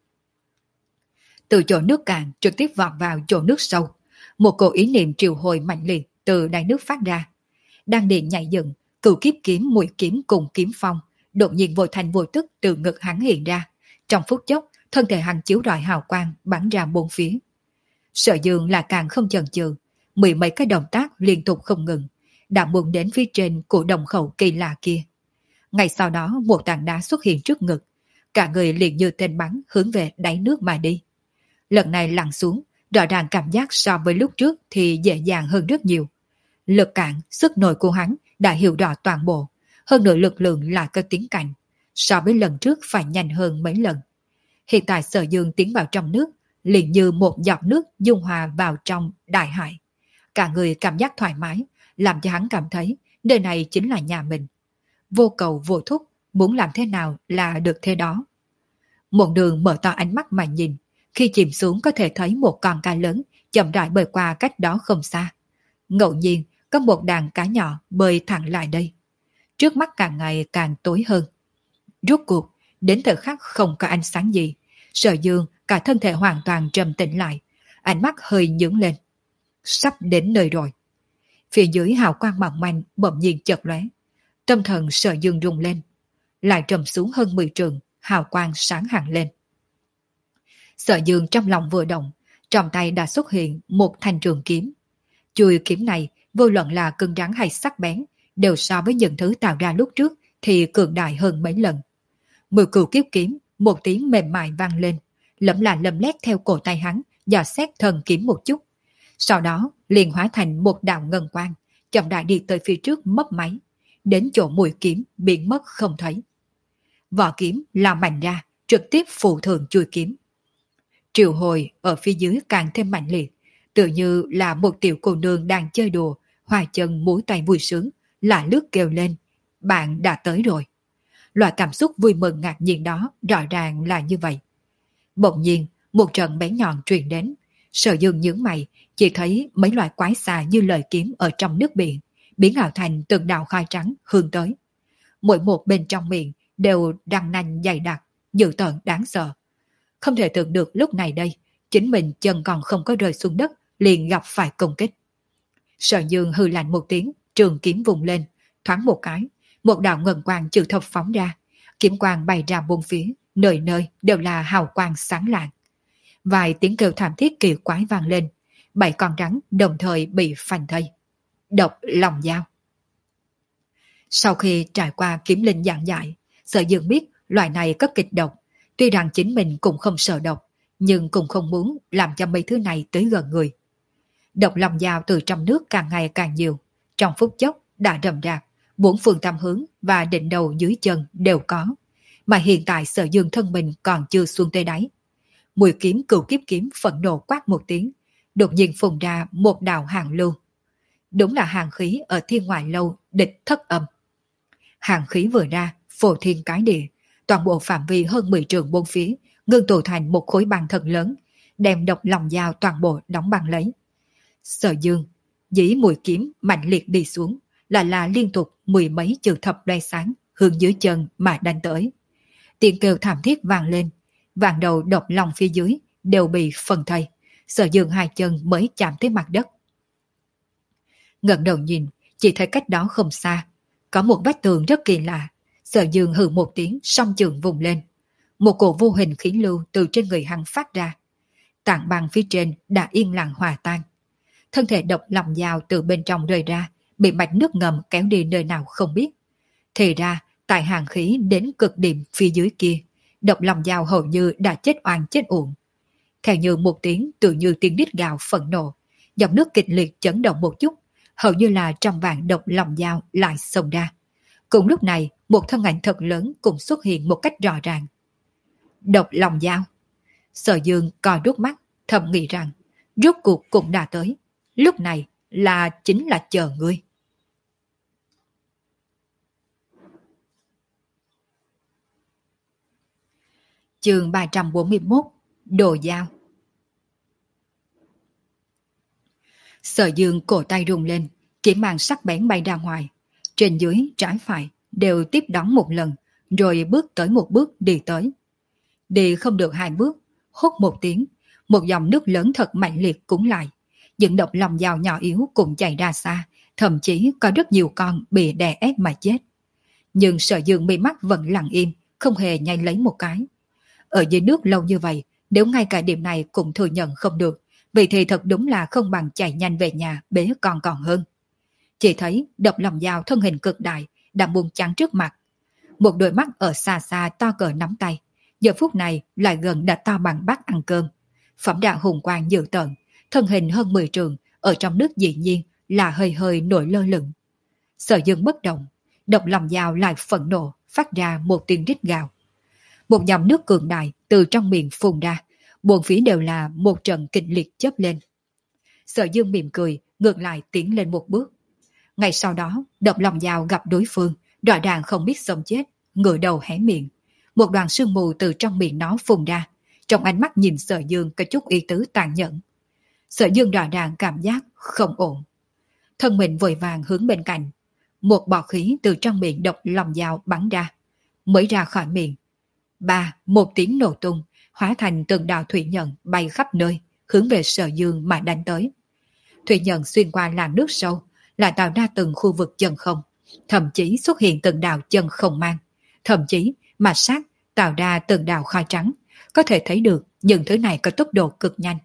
Từ chỗ nước cạn trực tiếp vọt vào chỗ nước sâu, một cổ ý niệm triều hồi mạnh liệt từ đáy nước phát ra. Đang định nhảy dựng, cửu kiếp kiếm mũi kiếm cùng kiếm phong, đột nhiên vội thành vô tức từ ngực hắn hiện ra. Trong phút chốc, thân thể hắn chiếu rọi hào quang bắn ra bốn phía. Sở Dương là càng không chần chừ, mười mấy cái động tác liên tục không ngừng, đã buông đến phía trên của đồng khẩu kỳ lạ kia. Ngay sau đó một tảng đá xuất hiện trước ngực, cả người liền như tên bắn hướng về đáy nước mà đi. Lần này lặn xuống, rõ ràng cảm giác so với lúc trước thì dễ dàng hơn rất nhiều. Lực cản, sức nổi của hắn đã hiểu rõ toàn bộ, hơn nữa lực lượng lại có tiến cảnh, so với lần trước phải nhanh hơn mấy lần. Hiện tại Sở Dương tiến vào trong nước, liền như một giọt nước dung hòa vào trong đại hải. Cả người cảm giác thoải mái, làm cho hắn cảm thấy nơi này chính là nhà mình. Vô cầu vô thúc, muốn làm thế nào là được thế đó. Một đường mở to ánh mắt mà nhìn, khi chìm xuống có thể thấy một con cá lớn chậm rãi bơi qua cách đó không xa. Ngẫu nhiên có một đàn cá nhỏ bơi thẳng lại đây. Trước mắt càng ngày càng tối hơn. Rốt cuộc, đến thời khắc không có ánh sáng gì, Sở Dương cả thân thể hoàn toàn trầm tĩnh lại, ánh mắt hơi nhướng lên. Sắp đến nơi rồi. Phía dưới hào quang mỏng manh bỗng nhiên chợt lóe, tâm thần Sở Dương rung lên, lại trầm xuống hơn mười trượng, hào quang sáng hẳn lên. Sở Dương trong lòng vừa động, trong tay đã xuất hiện một thanh trường kiếm. Chuôi kiếm này vô luận là cứng rắn hay sắc bén, đều so với những thứ tạo ra lúc trước thì cường đại hơn mấy lần. Mười cửu kiếp kiếm, một tiếng mềm mại vang lên, lẫm là lầm lét theo cổ tay hắn, dò xét thần kiếm một chút. Sau đó liền hóa thành một đạo ngân quang, chậm rãi đi tới phía trước mấp máy, đến chỗ mũi kiếm biến mất không thấy. Vỏ kiếm lao mạnh ra, trực tiếp phụ thường chui kiếm. Triệu hồi ở phía dưới càng thêm mạnh liệt, tự như là một tiểu cô nương đang chơi đùa, hòa chân múa tay vui sướng, lại lướt kêu lên: Bạn đã tới rồi. Loại cảm xúc vui mừng ngạc nhiên đó rõ ràng là như vậy. Bỗng nhiên, một trận bé nhọn truyền đến. Sở Dương nhướng mày, chỉ thấy mấy loại quái xà như lời kiếm ở trong nước biển, biến ảo thành từng đạo khai trắng hướng tới. Mỗi một bên trong miệng đều răng nanh dày đặc, dữ tợn đáng sợ. Không thể tưởng được lúc này đây, chính mình chân còn không có rơi xuống đất, liền gặp phải công kích. Sở Dương hừ lạnh một tiếng, trường kiếm vùng lên, thoáng một cái, một đạo ngân quang chữ thập phóng ra, kiếm quang bay ra bốn phía, nơi nơi đều là hào quang sáng lạng. Vài tiếng kêu thảm thiết kỳ quái vang lên, bảy con rắn đồng thời bị phanh thây. Độc lòng dao. Sau khi trải qua kiếm linh giảng giải, Sở Dương biết loại này có kịch độc, tuy rằng chính mình cũng không sợ độc, nhưng cũng không muốn làm cho mấy thứ này tới gần người. Độc lòng dao từ trong nước càng ngày càng nhiều, trong phút chốc đã rầm rạp, bốn phương tam hướng và đỉnh đầu dưới chân đều có, mà hiện tại Sở Dương thân mình còn chưa xuống tới đáy. Mùi kiếm cửu kiếp kiếm phẫn nộ quát một tiếng, đột nhiên phun ra một đạo hàng lưu. Đúng là hàng khí ở thiên ngoại lâu địch thất âm. Hàng khí vừa ra, phô thiên cái địa, toàn bộ phạm vi hơn mười trượng bốn phía, ngưng tụ thành một khối băng thật lớn, đem độc lòng dao toàn bộ đóng băng lấy. Sở Dương dĩ mùi kiếm mạnh liệt đi xuống, là là liên tục mười mấy chữ thập đoe sáng hướng dưới chân mà đánh tới. Tiếng kêu thảm thiết vang lên, vàng đầu độc lòng phía dưới đều bị phân thây. Sở Dương hai chân mới chạm tới mặt đất. Ngẩng đầu nhìn, chỉ thấy cách đó không xa có một vách tường rất kỳ lạ. Sở Dương hừ một tiếng, song trường vùng lên, một cổ vô hình khí lưu từ trên người hắn phát ra. Tảng băng phía trên đã yên lặng hòa tan. Thân thể độc lòng dao từ bên trong rơi ra, bị mạch nước ngầm kéo đi nơi nào không biết. Thì ra, tại hàng khí đến cực điểm phía dưới kia, độc lòng dao hầu như đã chết oan chết uổng. Theo như một tiếng tự như tiếng đít gào phẫn nộ, dòng nước kịch liệt chấn động một chút, hầu như là trong vạn độc lòng dao lại xông ra. Cùng lúc này, một thân ảnh thật lớn cũng xuất hiện một cách rõ ràng. Độc lòng dao. Sở Dương coi đút mắt, thầm nghĩ rằng rốt cuộc cũng đã tới. Lúc này là chính là chờ ngươi. Chương ba trăm bốn mươi mốt. Đồ dao. Sở Dương cổ tay rung lên, kiếm mang sắc bén bay ra ngoài. Trên dưới, trái phải đều tiếp đón một lần, rồi bước tới một bước đi tới. Đi không được hai bước, hốt một tiếng, một dòng nước lớn thật mạnh liệt cuốn lại. Những độc lòng dao nhỏ yếu cũng chạy ra xa, thậm chí có rất nhiều con bị đè ép mà chết. Nhưng Sở Dương mi mắt vẫn lặng im, không hề nhai lấy một cái. Ở dưới nước lâu như vậy, nếu ngay cả điểm này cũng thừa nhận không được, vậy thì thật đúng là không bằng chạy nhanh về nhà bế con còn hơn. Chỉ thấy độc lòng dao thân hình cực đại đã buông chắn trước mặt. Một đôi mắt ở xa xa to cỡ nắm tay, giờ phút này lại gần đã to bằng bát ăn cơm. Phẩm đạo hùng quang dữ tợn, thân hình hơn mười trường, ở trong nước dĩ nhiên là hơi hơi nổi lơ lửng. Sở Dương bất động, độc lòng dao lại phẫn nộ, phát ra một tiếng rít gào. Một dòng nước cường đại từ trong miệng phun ra, bốn phía đều là một trận kịch liệt chớp lên. Sở Dương mỉm cười, ngược lại tiến lên một bước. Ngay sau đó, độc lòng dao gặp đối phương, rõ ràng không biết sống chết, ngửa đầu hé miệng. Một đoàn sương mù từ trong miệng nó phun ra, trong ánh mắt nhìn Sở Dương có chút ý tứ tàn nhẫn. Sở Dương rõ ràng cảm giác không ổn. Thân mình vội vàng hướng bên cạnh. Một bọt khí từ trong miệng độc lòng dao bắn ra, mới ra khỏi miệng. Ba, một tiếng nổ tung, hóa thành từng đạo thủy nhận bay khắp nơi, hướng về Sở Dương mà đánh tới. Thủy nhận xuyên qua làn nước sâu, lại tạo ra từng khu vực chân không, thậm chí xuất hiện từng đạo chân không mang, thậm chí mà sát tạo ra từng đạo khói trắng, có thể thấy được những thứ này có tốc độ cực nhanh.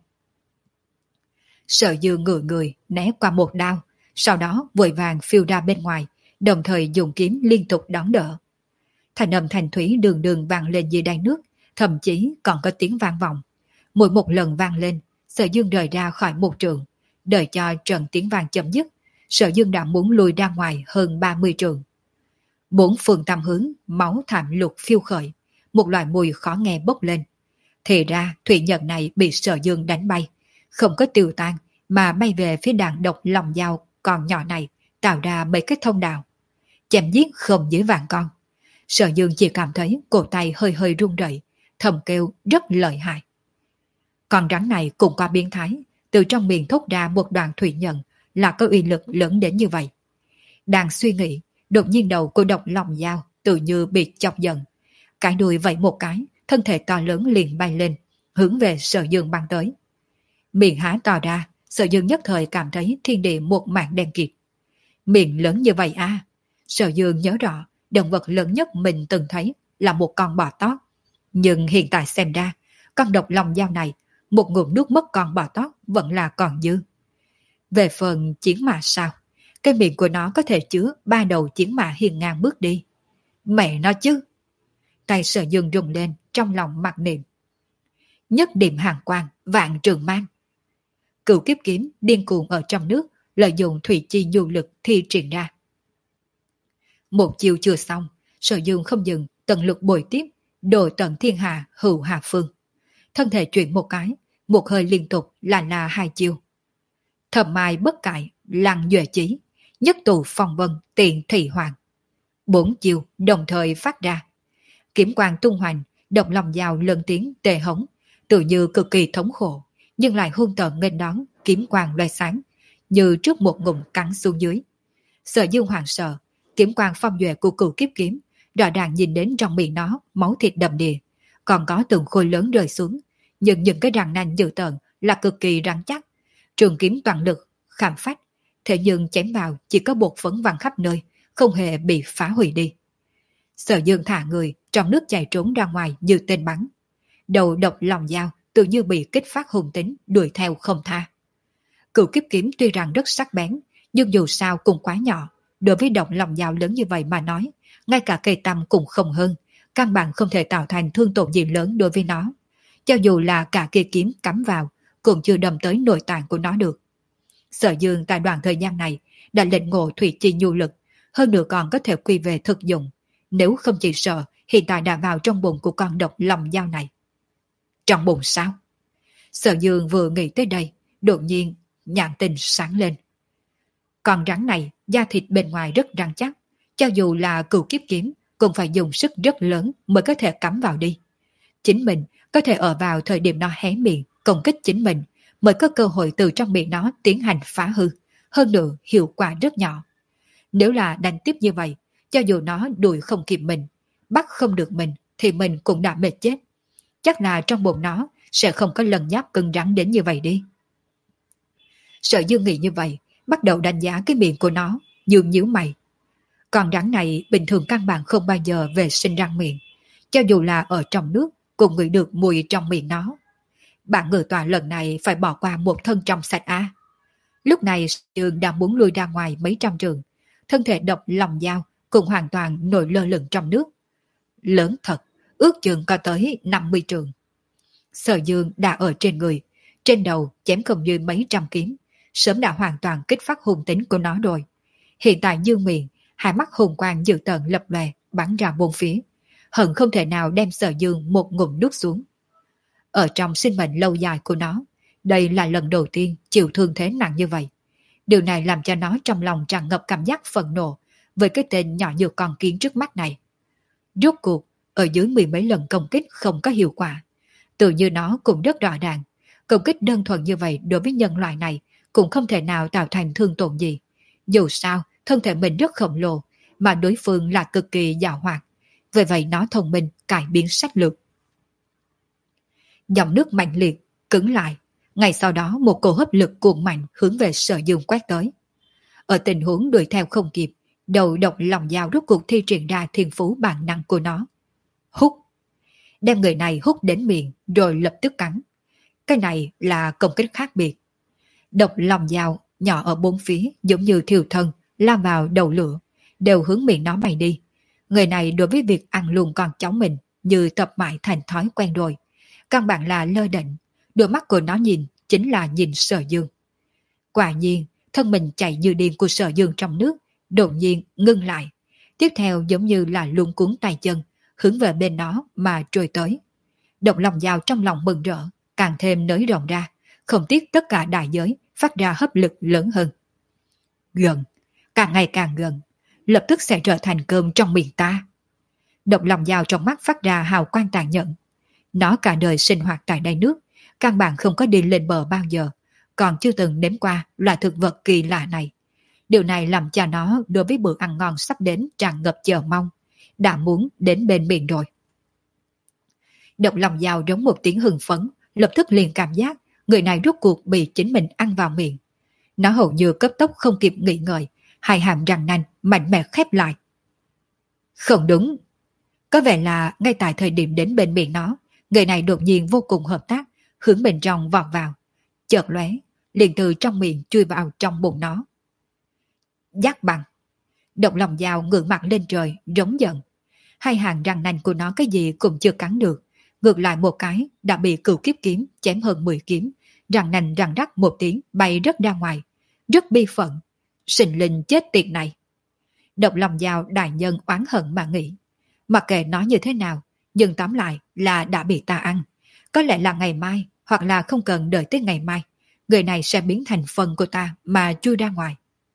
Sở Dương ngửa người né qua một đao, sau đó vội vàng phiêu ra bên ngoài, đồng thời dùng kiếm liên tục đón đỡ. Thành âm thành thủy đường đường vang lên dưới đáy nước, thậm chí còn có tiếng vang vọng. Mỗi một lần vang lên, Sở Dương rời ra khỏi một trường, đợi cho trận tiếng vang chấm dứt, Sở Dương đã muốn lùi ra ngoài hơn ba mươi trường. Bốn phương tam hướng, máu thảm lục phiêu khởi, một loại mùi khó nghe bốc lên. Thì ra thủy nhận này bị Sở Dương đánh bay, không có tiêu tan mà bay về phía đàn độc lòng dao còn nhỏ này, tạo ra mấy cái thông đạo. Chém giết không dưới vạn con. Sở Dương chỉ cảm thấy cổ tay hơi hơi run rẩy, thầm kêu rất lợi hại. Con rắn này cũng qua biến thái, từ trong miệng thốt ra một đoàn thủy nhận là có uy lực lớn đến như vậy. Đang suy nghĩ, đột nhiên đầu của độc lòng dao tự như bị chọc giận. Cái đuôi vẫy một cái, thân thể to lớn liền bay lên, hướng về Sở Dương băng tới. Miệng há to ra, Sở Dương nhất thời cảm thấy thiên địa một mảng đen kịt. Miệng lớn như vậy à? Sở Dương nhớ rõ, động vật lớn nhất mình từng thấy là một con bò tót. Nhưng hiện tại xem ra, con độc lòng dao này, một ngụm nuốt mất con bò tót vẫn là còn dư. Về phần chiến mã sao? Cái miệng của nó có thể chứa ba đầu chiến mã hiền ngang bước đi. Mẹ nó chứ! Tay Sở Dương rung lên trong lòng mặc niệm. Nhất điểm hàng quang, vạn trường mang. Cửu kiếp kiếm điên cuồng ở trong nước, lợi dụng thủy chi du lực thi triển ra. Một chiều chưa xong, Sở Dương không dừng, tận lực bồi tiếp, đồ tận thiên hạ hữu hạ phương. Thân thể chuyển một cái, một hơi liên tục là là hai chiều. Thầm mai bất cải, lăng duệ chí, nhất tù phong vân, tiện thị hoàng. Bốn chiều đồng thời phát ra. Kiếm quang tung hoành, động lòng dao lớn tiếng tề hống, tự như cực kỳ thống khổ, nhưng lại hung tợn nghênh đón kiếm quang loe sáng, như trước một ngụm cắn xuống dưới. Sở Dương hoảng sợ, kiếm quang phong duệ của cửu kiếp kiếm, rõ ràng nhìn đến trong miệng nó máu thịt đầm đìa, còn có từng khối lớn rơi xuống, nhưng những cái răng nanh dữ tợn là cực kỳ rắn chắc. Trường kiếm toàn lực khảm phách, thế nhưng chém vào chỉ có bột phấn văng khắp nơi, không hề bị phá hủy đi. Sở Dương thả người trong nước chạy trốn ra ngoài như tên bắn. Đầu độc lòng dao tự như bị kích phát hung tính, đuổi theo không tha. Cửu kiếp kiếm tuy rằng rất sắc bén, nhưng dù sao cũng quá nhỏ, đối với độc lòng dao lớn như vậy mà nói, ngay cả cây tăm cũng không hơn, căn bản không thể tạo thành thương tổn gì lớn đối với nó. Cho dù là cả cây kiếm cắm vào, cũng chưa đâm tới nội tạng của nó được. Sở Dương tại đoạn thời gian này đã lệnh ngộ thủy chi nhu lực, hơn nữa còn có thể quy về thực dụng. Nếu không chỉ sợ, hiện tại đã vào trong bụng của con độc lòng dao này. Trong bụng sao? Sở Dương vừa nghĩ tới đây, đột nhiên nhãn tình sáng lên. Con rắn này, da thịt bên ngoài rất rắn chắc, cho dù là cửu kiếp kiếm, cũng phải dùng sức rất lớn mới có thể cắm vào đi. Chính mình có thể ở vào thời điểm nó hé miệng, công kích chính mình, mới có cơ hội từ trong miệng nó tiến hành phá hư, hơn nữa hiệu quả rất nhỏ. Nếu là đánh tiếp như vậy, cho dù nó đuổi không kịp mình, bắt không được mình, thì mình cũng đã mệt chết. Chắc là trong bụng nó sẽ không có lần nháp cứng rắn đến như vậy đi. Sở Dương nghĩ như vậy, bắt đầu đánh giá cái miệng của nó, nhướng nhíu mày. Con rắn này bình thường căn bản không bao giờ vệ sinh răng miệng, cho dù là ở trong nước cũng ngửi được mùi trong miệng nó. Bạn ngự tọa lần này phải bỏ qua một thân trong sạch á. Lúc này Sở Dương đang muốn lui ra ngoài mấy trăm trường, thân thể độc lòng dao cũng hoàn toàn nổi lơ lửng trong nước. Lớn thật, ước chừng có tới năm mươi trường. Sở Dương đã ở trên người, trên đầu chém không như mấy trăm kiếm, sớm đã hoàn toàn kích phát hung tính của nó rồi. Hiện tại dương miệng, hai mắt hùng quang dữ tợn lập lòe bắn ra bốn phía, hận không thể nào đem Sở Dương một ngụm nuốt xuống. Ở trong sinh mệnh lâu dài của nó, đây là lần đầu tiên chịu thương thế nặng như vậy. Điều này làm cho nó trong lòng tràn ngập cảm giác phẫn nộ với cái tên nhỏ như con kiến trước mắt này. Rốt cuộc, ở dưới mười mấy lần công kích không có hiệu quả. Tự như nó cũng rất rõ ràng, công kích đơn thuần như vậy đối với nhân loại này cũng không thể nào tạo thành thương tổn gì. Dù sao, thân thể mình rất khổng lồ, mà đối phương là cực kỳ giàu hoạt. Vì vậy nó thông minh cải biến sách lược. Dòng nước mạnh liệt, cứng lại. Ngay sau đó một cổ hấp lực cuồng mạnh hướng về Sở Dương quét tới. Ở tình huống đuổi theo không kịp, đầu độc lòng dao rốt cuộc thi triển ra thiên phú bản năng của nó. Hút. Đem người này hút đến miệng rồi lập tức cắn. Cái này là công kích khác biệt. Độc lòng dao nhỏ ở bốn phía giống như thiêu thân lao vào đầu lửa, đều hướng miệng nó bay đi. Người này đối với việc ăn luôn con cháu mình như tập mãi thành thói quen rồi. Căn bản là lơ đễnh, đôi mắt của nó nhìn chính là nhìn Sở Dương. Quả nhiên, thân mình chạy như điên của Sở Dương trong nước, đột nhiên ngưng lại. Tiếp theo giống như là luống cuốn tay chân, hướng về bên nó mà trôi tới. Động lòng dao trong lòng mừng rỡ, càng thêm nới rộng ra, không tiếc tất cả đại giới, phát ra hấp lực lớn hơn. Gần, càng ngày càng gần, lập tức sẽ trở thành cơm trong miệng ta. Động lòng dao trong mắt phát ra hào quang tàn nhẫn. Nó cả đời sinh hoạt tại đáy nước, căn bản không có đi lên bờ bao giờ, còn chưa từng nếm qua loại thực vật kỳ lạ này. Điều này làm cho nó đối với bữa ăn ngon sắp đến tràn ngập chờ mong, đã muốn đến bên miệng rồi. Động lòng dao giống một tiếng hưng phấn, lập tức liền cảm giác người này rốt cuộc bị chính mình ăn vào miệng. Nó hầu như cấp tốc không kịp nghĩ ngợi, hai hàm răng nanh mạnh mẽ khép lại. Không đúng. Có vẻ là ngay tại thời điểm đến bên miệng nó, người này đột nhiên vô cùng hợp tác, hướng bên trong vọt vào. Chợt lóe, liền từ trong miệng chui vào trong bụng nó. Giác bằng. Độc lòng dao ngửa mặt lên trời, rống giận. Hai hàng răng nanh của nó cái gì cũng chưa cắn được. Ngược lại một cái đã bị cửu kiếp kiếm chém hơn mười kiếm. Răng nanh răng rắc một tiếng bay rất ra ngoài. Rất bi phận. Sinh linh chết tiệt này. Độc lòng dao đại nhân oán hận mà nghĩ. Mặc kệ nó như thế nào, nhưng tóm lại là đã bị ta ăn. Có lẽ là ngày mai, hoặc là không cần đợi tới ngày mai, người này sẽ biến thành phần của ta mà chui ra ngoài.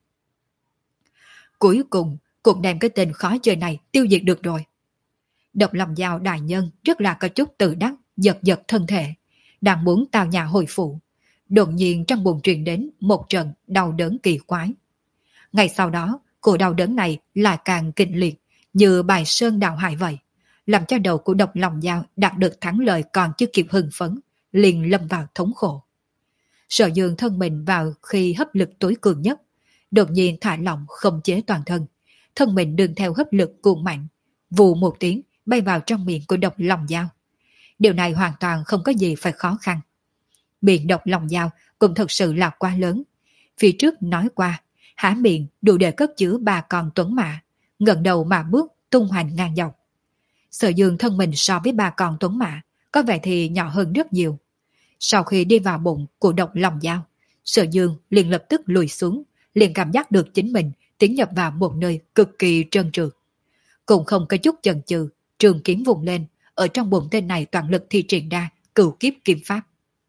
Cuối cùng, cũng đem cái tên khó chơi này tiêu diệt được rồi. Độc lòng dao đại nhân rất là có chút tự đắc, giật giật thân thể, đang muốn tào nhà hồi phụ. Đột nhiên trong bụng truyền đến một trận đau đớn kỳ quái. Ngày sau đó, cổ đau đớn này lại càng kịch liệt, như bài sơn đào hải vậy, làm cho đầu của độc lòng dao đạt được thắng lợi còn chưa kịp hưng phấn, liền lâm vào thống khổ. Sở Dương thân mình vào khi hấp lực tối cường nhất, đột nhiên thả lỏng không chế toàn thân, thân mình đương theo hấp lực cuồng mạnh, vù một tiếng bay vào trong miệng của độc lòng dao. Điều này hoàn toàn không có gì phải khó khăn. Miệng độc lòng dao cũng thật sự là quá lớn. Phía trước nói qua, há miệng đủ để cất chứa ba con tuấn mã, ngẩng đầu mà bước tung hoành ngang dọc. Sở Dương thân mình so với ba con tuấn mã có vẻ thì nhỏ hơn rất nhiều. Sau khi đi vào bụng của độc lòng dao, Sở Dương liền lập tức lùi xuống, liền cảm giác được chính mình tiến nhập vào một nơi cực kỳ trơn trượt. Cũng không có chút chần chừ, trường kiếm vùng lên, ở trong bụng tên này toàn lực thi triển ra cửu kiếp kim pháp.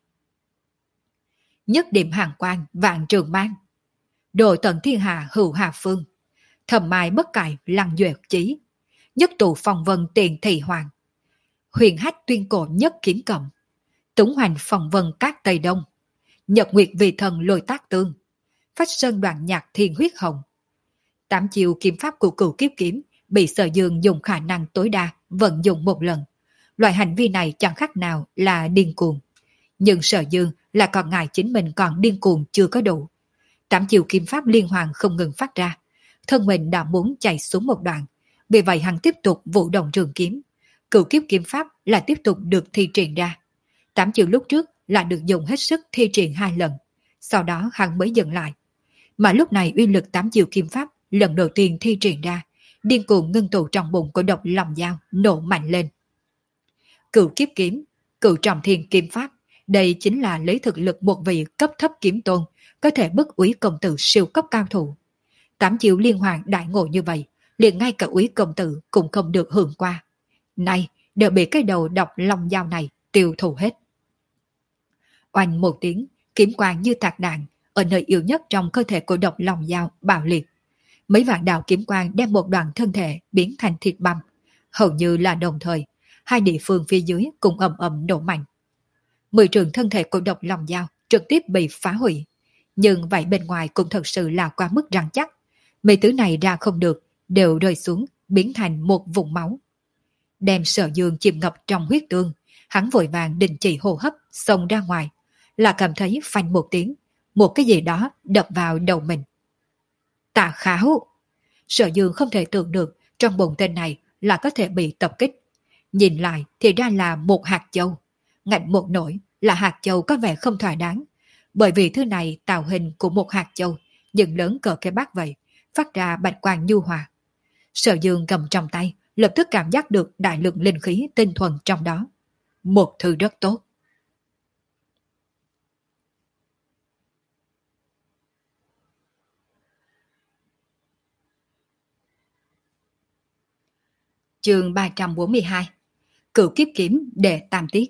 Nhất điểm hàng quan vạn trường mang, độ tận thiên hạ hữu hà phương, thầm mai bất cải lăng duyệt chí, nhất tụ phong vân tiền thị hoàng, huyền hách tuyên cổ nhất kiếm cầm, túng hoành phong vân các tây đông, nhật nguyệt vì thần lôi tác tương, phách sơn đoạn nhạc thiên huyết hồng. Tám chiêu kiếm pháp của cửu kiếp kiếm bị Sở Dương dùng khả năng tối đa vận dụng một lần. Loại hành vi này chẳng khác nào là điên cuồng. Nhưng Sở Dương là còn ngại chính mình còn điên cuồng chưa có đủ. Tám chiêu kiếm pháp liên hoàn không ngừng phát ra. Thân mình đã muốn chạy xuống một đoạn. Vì vậy hắn tiếp tục vũ động trường kiếm. Cửu kiếp kiếm pháp là tiếp tục được thi triển ra. Tám chiêu lúc trước là được dùng hết sức thi triển hai lần. Sau đó hắn mới dừng lại. Mà lúc này uy lực tám chiêu kiếm pháp lần đầu tiên thi triển ra, điên cuồng ngưng tụ trong bụng của độc lòng dao nổ mạnh lên. Cửu kiếp kiếm, cửu trọng thiên kiếm pháp, đây chính là lấy thực lực một vị cấp thấp kiếm tôn, có thể bức úy công tử siêu cấp cao thủ. Tám chiêu liên hoàn đại ngộ như vậy, liền ngay cả úy công tử cũng không được hưởng qua. Nay, đều bị cái đầu độc lòng dao này tiêu thụ hết. Oanh một tiếng, kiếm quang như tạc đạn, ở nơi yếu nhất trong cơ thể của độc lòng dao bạo liệt. Mấy vạn đạo kiếm quang đem một đoạn thân thể biến thành thịt băm. Hầu như là đồng thời, hai địa phương phía dưới cũng ầm ầm nổ mạnh. Mười trường thân thể của độc lòng dao trực tiếp bị phá hủy. Nhưng vậy bên ngoài cũng thật sự là quá mức rắn chắc. Mấy thứ này ra không được, đều rơi xuống, biến thành một vùng máu. Đem Sở Dương chìm ngập trong huyết tương, hắn vội vàng đình chỉ hô hấp, xông ra ngoài, là cảm thấy phanh một tiếng, một cái gì đó đập vào đầu mình. Tà kháo! Sở Dương không thể tưởng được trong bụng tên này là có thể bị tập kích. Nhìn lại thì ra là một hạt châu. Ngạnh một nỗi là hạt châu có vẻ không thỏa đáng, bởi vì thứ này tạo hình của một hạt châu, nhưng lớn cỡ cái bát vậy, phát ra bạch quang nhu hòa. Sở Dương cầm trong tay, lập tức cảm giác được đại lượng linh khí tinh thuần trong đó. Một thứ rất tốt. Chương ba trăm bốn mươi hai. Cửu kiếp kiếm đệ tam tiết.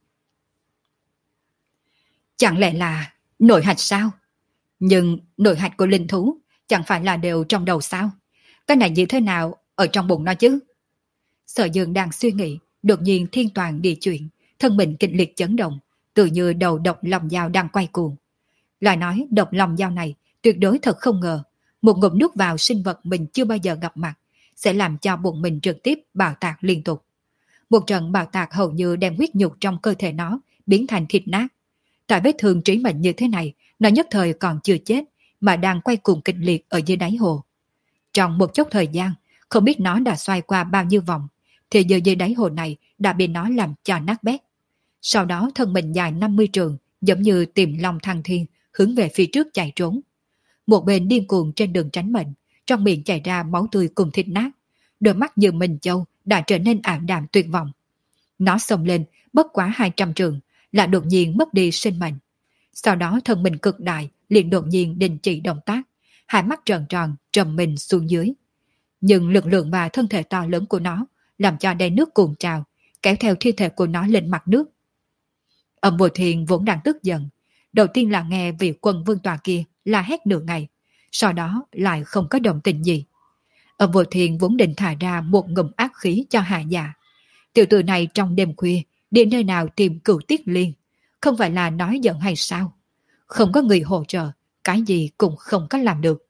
Chẳng lẽ là nội hạch sao? Nhưng nội hạch của linh thú chẳng phải là đều trong đầu sao? Cái này như thế nào ở trong bụng nó chứ? Sở Dương đang suy nghĩ, đột nhiên thiên toàn đi chuyển, thân mình kịch liệt chấn động, tự như đầu độc lòng dao đang quay cuồng. Lại nói độc lòng dao này tuyệt đối thật không ngờ, một ngụm nuốt vào sinh vật mình chưa bao giờ gặp mặt, sẽ làm cho bụng mình trực tiếp bạo tạc liên tục. Một trận bạo tạc hầu như đem huyết nhục trong cơ thể nó biến thành thịt nát. Tại vết thương trí mệnh như thế này, nó nhất thời còn chưa chết, mà đang quay cuồng kịch liệt ở dưới đáy hồ. Trong một chút thời gian, không biết nó đã xoay qua bao nhiêu vòng, thì giờ dưới đáy hồ này đã bị nó làm cho nát bét. Sau đó thân mình dài năm mươi trượng, giống như tìm lòng thăng thiên, hướng về phía trước chạy trốn. Một bên điên cuồng trên đường tránh mệnh, trong miệng chảy ra máu tươi cùng thịt nát, đôi mắt như mình châu đã trở nên ảm đạm tuyệt vọng. Nó xông lên, bất quá hai trăm trượng, là đột nhiên mất đi sinh mệnh. Sau đó thân mình cực đại, liền đột nhiên đình chỉ động tác, hai mắt tròn tròn, trầm mình xuống dưới. Nhưng lực lượng và thân thể to lớn của nó làm cho đầy nước cuồn trào, kéo theo thi thể của nó lên mặt nước. Âm Vô Thiên vốn đang tức giận, đầu tiên là nghe vị quân vương tòa kia la hét nửa ngày, sau đó lại không có động tình gì. Âm Vô Thiên vốn định thả ra một ngụm ác khí cho hạ dạ. Tiểu tử này trong đêm khuya đi nơi nào tìm Cửu Tiết Liên, không phải là nói giận hay sao? Không có người hỗ trợ, cái gì cũng không có làm được.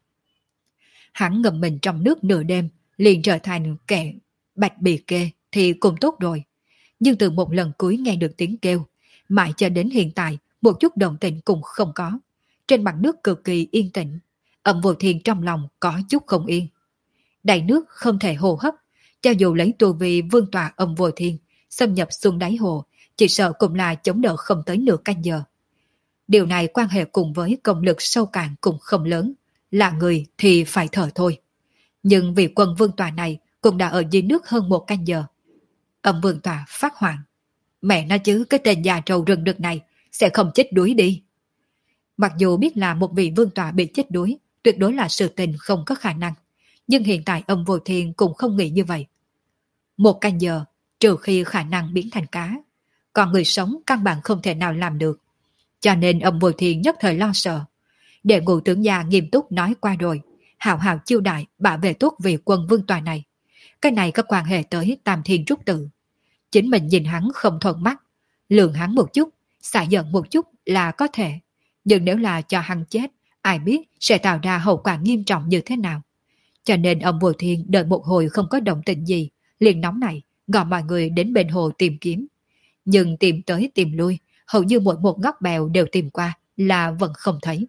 Hắn ngầm mình trong nước nửa đêm, liền trở thành kẻ bạch bì kê thì cũng tốt rồi. Nhưng từ một lần cuối nghe được tiếng kêu, mãi cho đến hiện tại một chút động tĩnh cũng không có. Trên mặt nước cực kỳ yên tĩnh, Âm Vô Thiên trong lòng có chút không yên. Đầy nước không thể hô hấp, cho dù lấy tu vi vương tọa Âm Vô Thiên xâm nhập xuống đáy hồ, chỉ sợ cũng là chống đỡ không tới nửa canh giờ. Điều này quan hệ cùng với công lực sâu cạn cũng không lớn, là người thì phải thở thôi. Nhưng vì quân vương tọa này cũng đã ở dưới nước hơn một canh giờ. Âm vương tọa phát hoảng. Mẹ nó chứ, cái tên già trâu rừng rực này sẽ không chết đuối đi. Mặc dù biết là một vị vương tọa bị chết đuối, tuyệt đối là sự tình không có khả năng. Nhưng hiện tại Âm Vô Thiên cũng không nghĩ như vậy. Một canh giờ, trừ khi khả năng biến thành cá, còn người sống căn bản không thể nào làm được. Cho nên Âm Vô Thiên nhất thời lo sợ. Đệ ngũ tướng gia nghiêm túc nói qua rồi, hào hào chiêu đại bảo vệ tốt vị quân vương tòa này. Cái này có quan hệ tới Tam Thiên Trúc Tự. Chính mình nhìn hắn không thuận mắt, lường hắn một chút, xả giận một chút là có thể. Nhưng nếu là cho hắn chết, ai biết sẽ tạo ra hậu quả nghiêm trọng như thế nào. Cho nên Âm Vô Thiên đợi một hồi không có động tĩnh gì, liền nóng này, gọi mọi người đến bên hồ tìm kiếm. Nhưng tìm tới tìm lui, hầu như mỗi một ngóc bèo đều tìm qua, là vẫn không thấy.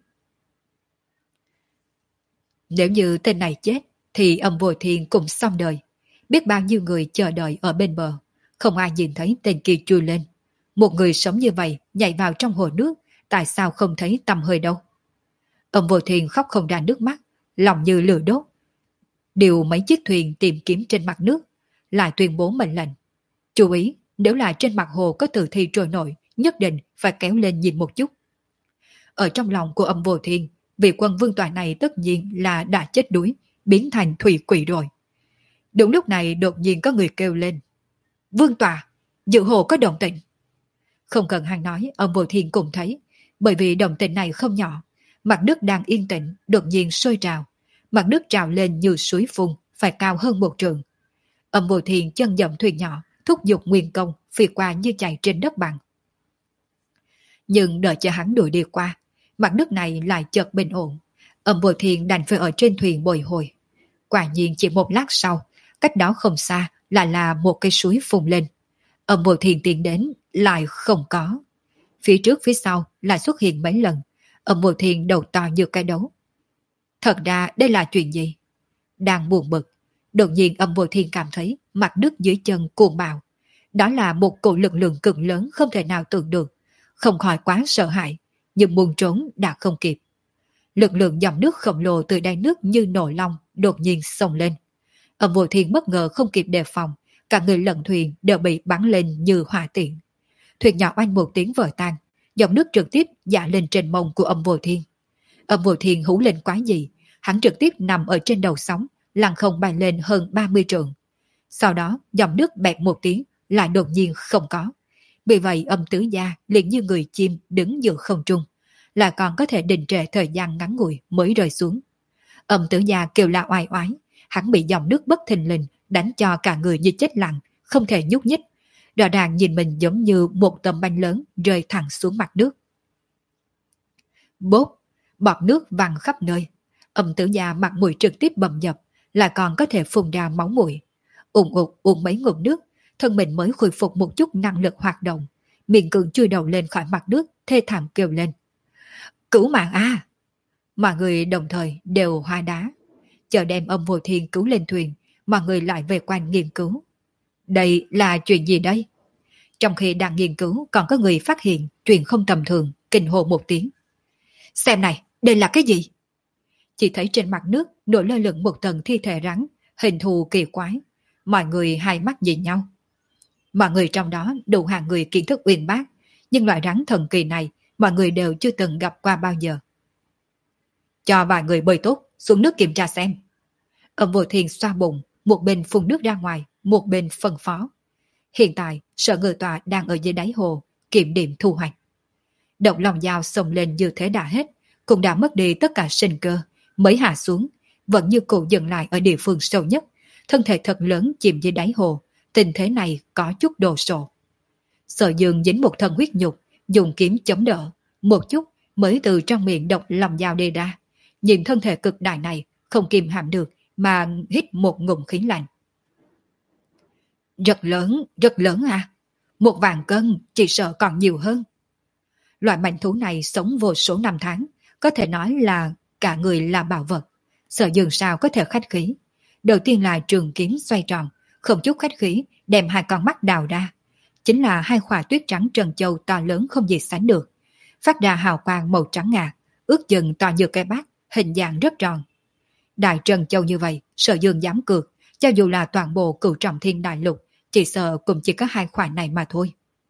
Nếu như tên này chết, thì Âm Vô Thiên cũng xong đời. Biết bao nhiêu người chờ đợi ở bên bờ, không ai nhìn thấy tên kia chui lên. Một người sống như vậy nhảy vào trong hồ nước, tại sao không thấy tầm hơi đâu? Âm Vô Thiên khóc không ra nước mắt, lòng như lửa đốt. Điều mấy chiếc thuyền tìm kiếm trên mặt nước, lại tuyên bố mệnh lệnh. Chú ý, nếu là trên mặt hồ có tử thi trôi nổi, nhất định phải kéo lên nhìn một chút. Ở trong lòng của Âm Vô Thiên, vị quân vương tọa này tất nhiên là đã chết đuối, biến thành thủy quỷ rồi. Đúng lúc này đột nhiên có người kêu lên. Vương tọa, dự hồ có động tĩnh. Không cần hắn nói, Âm Vô Thiên cũng thấy, bởi vì động tĩnh này không nhỏ. Mặt nước đang yên tĩnh, đột nhiên sôi trào. Mặt nước trào lên như suối phun, phải cao hơn một trường. Âm Vô Thiên chân dậm thuyền nhỏ, thúc giục nguyên công, phi qua như chạy trên đất bằng. Nhưng đợi cho hắn đuổi đi qua, mặt nước này lại chợt bình ổn. Âm Vô Thiên đành phải ở trên thuyền bồi hồi. Quả nhiên chỉ một lát sau, cách đó không xa lại là một cây suối phun lên. Âm Vô Thiên tiến đến, lại không có. Phía trước phía sau lại xuất hiện mấy lần. Âm Vô Thiên đầu to như cái đấu. Thật ra đây là chuyện gì? Đang buồn bực, đột nhiên Âm Vô Thiên cảm thấy mặt nước dưới chân cuồng bạo. Đó là một cổ lực lượng cực lớn không thể nào tưởng được. Không khỏi quá sợ hãi, nhưng muốn trốn đã không kịp. Lực lượng dòng nước khổng lồ từ đáy nước như nổi long đột nhiên xông lên. Âm Vô Thiên bất ngờ không kịp đề phòng, cả người lẫn thuyền đều bị bắn lên như hỏa tiễn. Thuyền nhỏ oanh một tiếng vỡ tan, dòng nước trực tiếp dạ lên trên mông của Âm Vô Thiên. Âm Vô Thiên hú lên quái dị, hắn trực tiếp nằm ở trên đầu sóng, lăng không bay lên hơn ba mươi trượng. Sau đó dòng nước bẹt một tiếng, lại đột nhiên không có. Vì vậy Âm Tứ Gia liền như người chim đứng giữa không trung, là còn có thể đình trệ thời gian ngắn ngủi mới rơi xuống. Âm Tứ Gia kêu la oai oái, hắn bị dòng nước bất thình lình đánh cho cả người như chết lặng, không thể nhúc nhích. Rõ ràng nhìn mình giống như một tấm banh lớn rơi thẳng xuống mặt nước. Bốp, bọt nước văng khắp nơi. Âm Tứ Gia mặt mũi trực tiếp bầm dập, là còn có thể phun ra máu mũi. Ùn ụt uống mấy ngụm nước, thân mình mới khôi phục một chút năng lực hoạt động, miệng cường chui đầu lên khỏi mặt nước, thê thảm kêu lên. Cứu mạng a! Mọi người đồng thời đều hóa đá. Chờ đem Âm Vô Thiên cứu lên thuyền, mọi người lại về quanh nghiên cứu. Đây là chuyện gì đây? Trong khi đang nghiên cứu còn có người phát hiện chuyện không tầm thường, kinh hô một tiếng. Xem này, đây là cái gì? Chỉ thấy trên mặt nước nổi lơ lửng một tầng thi thể rắn, hình thù kỳ quái. Mọi người hai mắt nhìn nhau. Mọi người trong đó đủ hàng người kiến thức uyên bác, nhưng loại rắn thần kỳ này mọi người đều chưa từng gặp qua bao giờ. Cho vài người bơi tốt, xuống nước kiểm tra xem. Âm Vô Thiên xoa bụng, một bên phun nước ra ngoài, một bên phân phó. Hiện tại, Sở Ngự Tọa đang ở dưới đáy hồ, kiểm điểm thu hoạch. Độc lòng dao xông lên như thế đã hết, cũng đã mất đi tất cả sinh cơ, mới hạ xuống, vẫn như cụ dừng lại ở địa phương sâu nhất, thân thể thật lớn chìm dưới đáy hồ, tình thế này có chút đồ sộ. Sở Dương dính một thân huyết nhục, dùng kiếm chống đỡ, một chút mới từ trong miệng độc lòng dao đi ra, nhìn thân thể cực đại này không kìm hãm được mà hít một ngụm khí lạnh. Rất lớn, rất lớn à, một vạn cân chỉ sợ còn nhiều hơn. Loại manh thú này sống vô số năm tháng, có thể nói là cả người là bảo vật. Sở Dương sao có thể khách khí. Đầu tiên là trường kiếm xoay tròn, không chút khách khí đem hai con mắt đào ra. Chính là hai khỏa tuyết trắng trân châu to lớn không gì sánh được, phát ra hào quang màu trắng ngà, ước chừng to như cái bát, hình dạng rất tròn. Đại trân châu như vậy, Sở Dương dám cược, cho dù là toàn bộ Cửu Trọng Thiên đại lục, chỉ sợ cũng chỉ có hai khoản này mà thôi.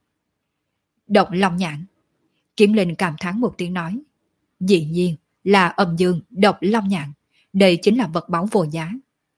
Độc long nhãn. Kiếm Linh cảm thán một tiếng nói. Dĩ nhiên là âm dương độc long nhãn, đây chính là vật báu vô giá.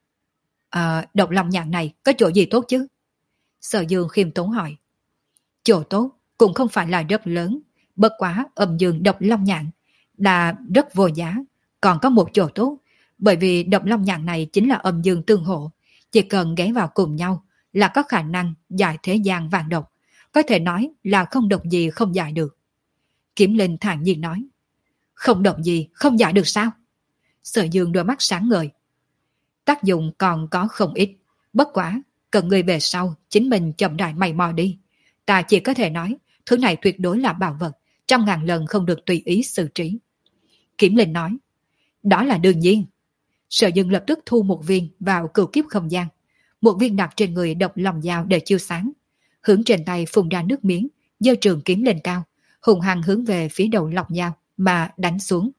À, độc long nhãn này có chỗ gì tốt chứ? Sở Dương khiêm tốn hỏi. Chỗ tốt cũng không phải là rất lớn, bất quá âm dương độc long nhãn là rất vô giá. Còn có một chỗ tốt, bởi vì độc long nhãn này chính là âm dương tương hộ, chỉ cần ghé vào cùng nhau là có khả năng giải thế gian vạn độc, có thể nói là không độc gì không giải được. Kiếm Linh thản nhiên nói. Không độc gì không giải được sao? Sở Dương đôi mắt sáng ngời. Tác dụng còn có không ít, bất quá cần người về sau chính mình chậm rãi mày mò đi. Ta chỉ có thể nói thứ này tuyệt đối là bảo vật, trăm ngàn lần không được tùy ý xử trí. Kiếm Linh nói. Đó là đương nhiên. Sở Dương lập tức thu một viên vào cửu kiếp không gian, một viên đặt trên người độc lòng dao để chiếu sáng, hướng trên tay phun ra nước miếng, giơ trường kiếm lên cao, hùng hăng hướng về phía đầu lọc dao mà đánh xuống.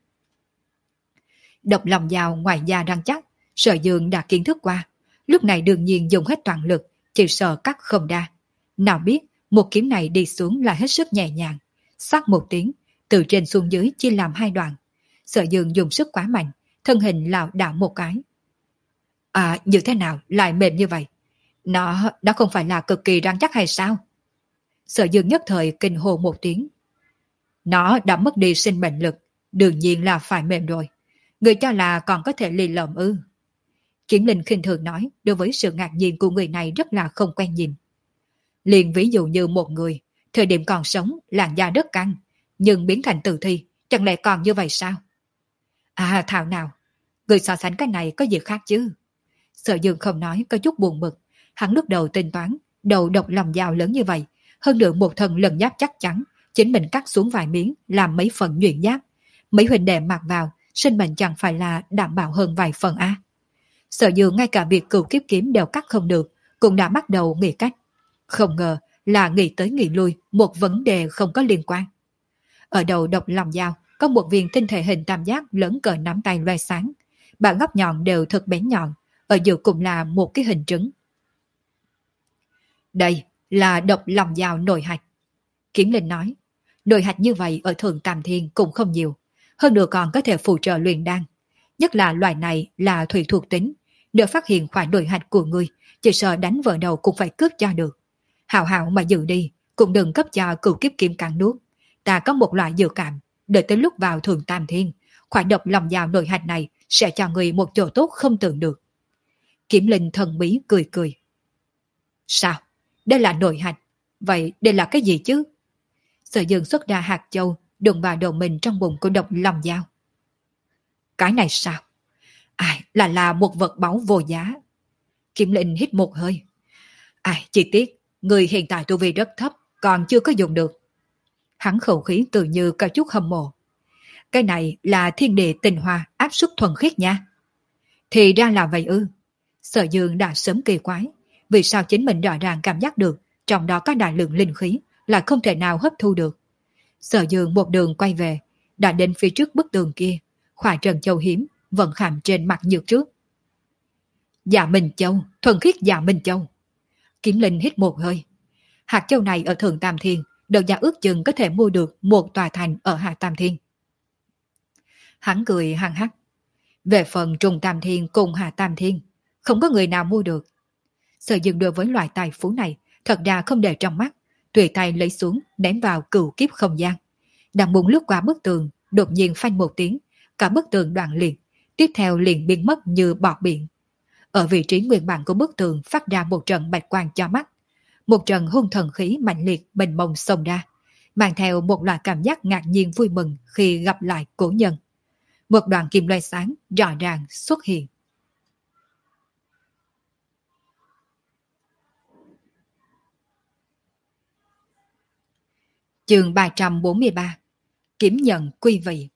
Độc lòng dao ngoài da răng chắc, Sở Dương đã kiến thức qua, lúc này đương nhiên dùng hết toàn lực, chỉ sợ cắt không đa. Nào biết một kiếm này đi xuống là hết sức nhẹ nhàng, sắc một tiếng, từ trên xuống dưới chia làm hai đoạn. Sở Dương dùng sức quá mạnh, thân hình lảo đảo một cái. À, như thế nào lại mềm như vậy? Nó, nó không phải là cực kỳ rắn chắc hay sao? Sở Dương nhất thời kinh hô một tiếng. Nó đã mất đi sinh mệnh lực, đương nhiên là phải mềm rồi. Người cho là còn có thể lì lợm ư? Kiếm Linh khinh thường nói, đối với sự ngạc nhiên của người này rất là không quen nhìn. Liền ví dụ như một người, thời điểm còn sống làn da rất căng, nhưng biến thành tử thi, chẳng lẽ còn như vậy sao? À thảo nào, người so sánh cái này có gì khác chứ? Sở Dương không nói, có chút buồn bực. Hắn lúc đầu tính toán, đầu độc lòng dao lớn như vậy, hơn nữa một thân lần giáp chắc chắn, chính mình cắt xuống vài miếng, làm mấy phần nhuyễn giáp. Mấy huynh đệ mặc vào, sinh mệnh chẳng phải là đảm bảo hơn vài phần a? Sở Dương ngay cả việc cửu kiếp kiếm đều cắt không được, cũng đã bắt đầu nghĩ cách. Không ngờ là nghĩ tới nghĩ lui, một vấn đề không có liên quan. Ở đầu độc lòng dao có một viên tinh thể hình tam giác lớn cỡ nắm tay loe sáng, ba góc nhọn đều thật bén nhọn, ở giữa cùng là một cái hình trứng. Đây là độc lòng dao nội hạch. Kiếm Linh nói, nội hạch như vậy ở Thượng Tam Thiên cũng không nhiều, hơn nữa còn có thể phụ trợ luyện đan. Nhất là loại này là thủy thuộc tính, nếu phát hiện khoản nội hạch của ngươi, chỉ sợ đánh vợ đầu cũng phải cướp cho được. Hảo hảo mà giữ đi, cũng đừng cấp cho cửu kiếp kiếm cắn nuốt. Ta có một loại dự cảm, đợi tới lúc vào Thượng Tam Thiên, khoản độc lòng dao nội hạch này sẽ cho người một chỗ tốt không tưởng được. Kiếm Linh thần bí cười cười. Sao? Đây là nội hạch. Vậy đây là cái gì chứ? Sở Dương xuất ra hạt châu, đụng vào đầu mình trong bụng của độc lòng dao. Cái này sao? Ai, là là một vật báu vô giá. Kiếm Linh hít một hơi. Ai, chỉ tiếc, người hiện tại tu vi rất thấp, còn chưa có dùng được. Hắn khẩu khí tự như có chút hâm mộ. Cái này là thiên địa tinh hoa áp suất thuần khiết nha. Thì ra là vậy ư. Sở Dương đã sớm kỳ quái, vì sao chính mình rõ ràng cảm giác được trong đó có đại lượng linh khí là không thể nào hấp thu được. Sở Dương một đường quay về, đã đến phía trước bức tường kia, khỏa trần châu hiếm vẫn khảm trên mặt nhược trước. Dạ Minh Châu, thuần khiết Dạ Minh Châu. Kiếm Linh hít một hơi. Hạt châu này ở Thượng Tam Thiên, đầu giá ước chừng có thể mua được một tòa thành ở Hạ Tam Thiên. Hắn cười hăng hắc. Về phần Trung Tam Thiên cùng Hạ Tam Thiên, không có người nào mua được. Sở Dương đối với loại tài phú này thật ra không để trong mắt, tùy tay lấy xuống ném vào cửu kiếp không gian. Đang muốn lướt qua bức tường, đột nhiên phanh một tiếng, cả bức tường đoạn liệt, tiếp theo liền biến mất như bọt biển. Ở vị trí nguyên bản của bức tường phát ra một trận bạch quang cho mắt, một trận hung thần khí mạnh liệt mênh mông xông ra, mang theo một loại cảm giác ngạc nhiên vui mừng khi gặp lại cố nhân. Một đoạn kim loại sáng rõ ràng xuất hiện. Chương ba trăm bốn mươi ba. Kiếm nhận quy vị.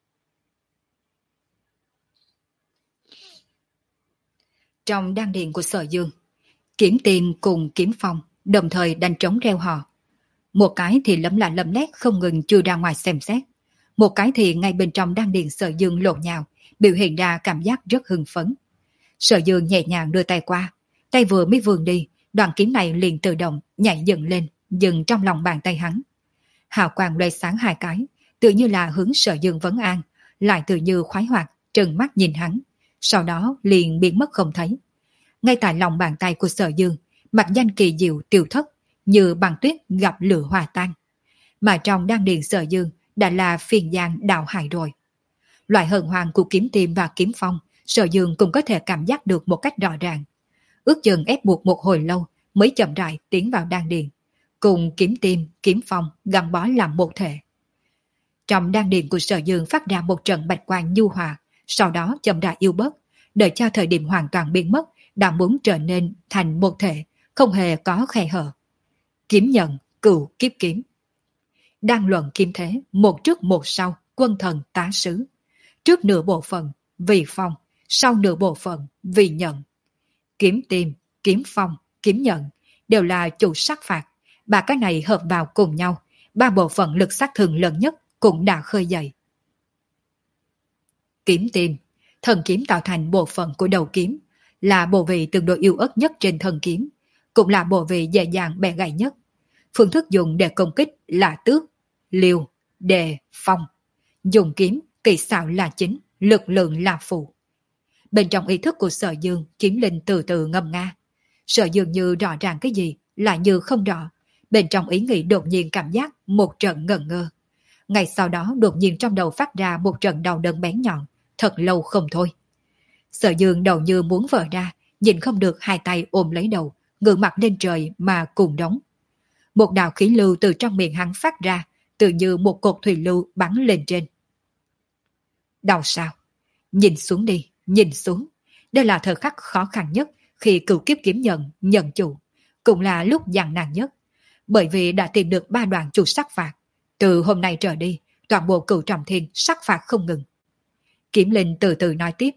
Trong đan điện của Sở Dương, Kiếm Tìm cùng Kiếm Phong đồng thời đánh trống reo hò. Một cái thì lấm la lấm lét không ngừng chui ra ngoài xem xét, một cái thì ngay bên trong đan điện Sở Dương lộn nhào, biểu hiện ra cảm giác rất hưng phấn. Sở Dương nhẹ nhàng đưa tay qua, tay vừa mới vươn đi, đoạn kiếm này liền tự động nhảy dựng lên, dừng trong lòng bàn tay hắn. Hào quang lóe sáng hai cái, tự như là hướng Sở Dương vấn an, lại tự như khoái hoạt trừng mắt nhìn hắn, sau đó liền biến mất không thấy. Ngay tại lòng bàn tay của Sở Dương, mặt danh kỳ diệu tiêu thất, như băng tuyết gặp lửa hòa tan. Mà trong đan điền Sở Dương đã là phiền giang đạo hải rồi. Loại hân hoan của Kiếm Tìm và Kiếm Phong, Sở Dương cũng có thể cảm giác được một cách rõ ràng. Ước chừng ép buộc một hồi lâu mới chậm rãi tiến vào đan điền, cùng Kiếm Tìm, Kiếm Phong gắn bó làm một thể. Trong đan điền của Sở Dương phát ra một trận bạch quang nhu hòa, sau đó chậm rãi yếu bớt, đợi cho thời điểm hoàn toàn biến mất, đã muốn trở nên thành một thể, không hề có khe hở. Kiếm nhận, cửu kiếp kiếm. Đang luận kiếm thế, một trước một sau, quân thần tá sứ. Trước nửa bộ phận, vì phong, sau nửa bộ phận, vì nhận. Kiếm Tìm, Kiếm Phong, Kiếm Nhận đều là chủ sát phạt. Ba cái này hợp vào cùng nhau, ba bộ phận lực sát thương lớn nhất cũng đã khơi dậy. Kiếm Tìm, thần kiếm tạo thành bộ phận của đầu kiếm, là bộ vị tương đối yếu ớt nhất trên thần kiếm, cũng là bộ vị dễ dàng bẻ gãy nhất. Phương thức dùng để công kích là tước, liều, đề, phong. Dùng kiếm, kỳ xảo là chính, lực lượng là phụ. Bên trong ý thức của Sở Dương, Kiếm Linh từ từ ngâm nga. Sở Dương như rõ ràng cái gì, lại như không rõ. Bên trong ý nghĩ đột nhiên cảm giác một trận ngẩn ngơ. Ngay sau đó đột nhiên trong đầu phát ra một trận đau đớn bén nhọn, thật lâu không thôi. Sở Dương đầu như muốn vỡ ra, nhìn không được hai tay ôm lấy đầu, ngửa mặt lên trời mà cùng đóng. Một đạo khí lưu từ trong miệng hắn phát ra, tự như một cột thủy lưu bắn lên trên. Đau sao? Nhìn xuống đi, nhìn xuống. Đây là thời khắc khó khăn nhất khi cửu kiếp kiếm nhận, nhận chủ, cũng là lúc gian nan nhất. Bởi vì đã tìm được ba đoàn chủ sát phạt. Từ hôm nay trở đi, toàn bộ cửu trọng thiên sát phạt không ngừng. Kiếm Linh từ từ nói tiếp.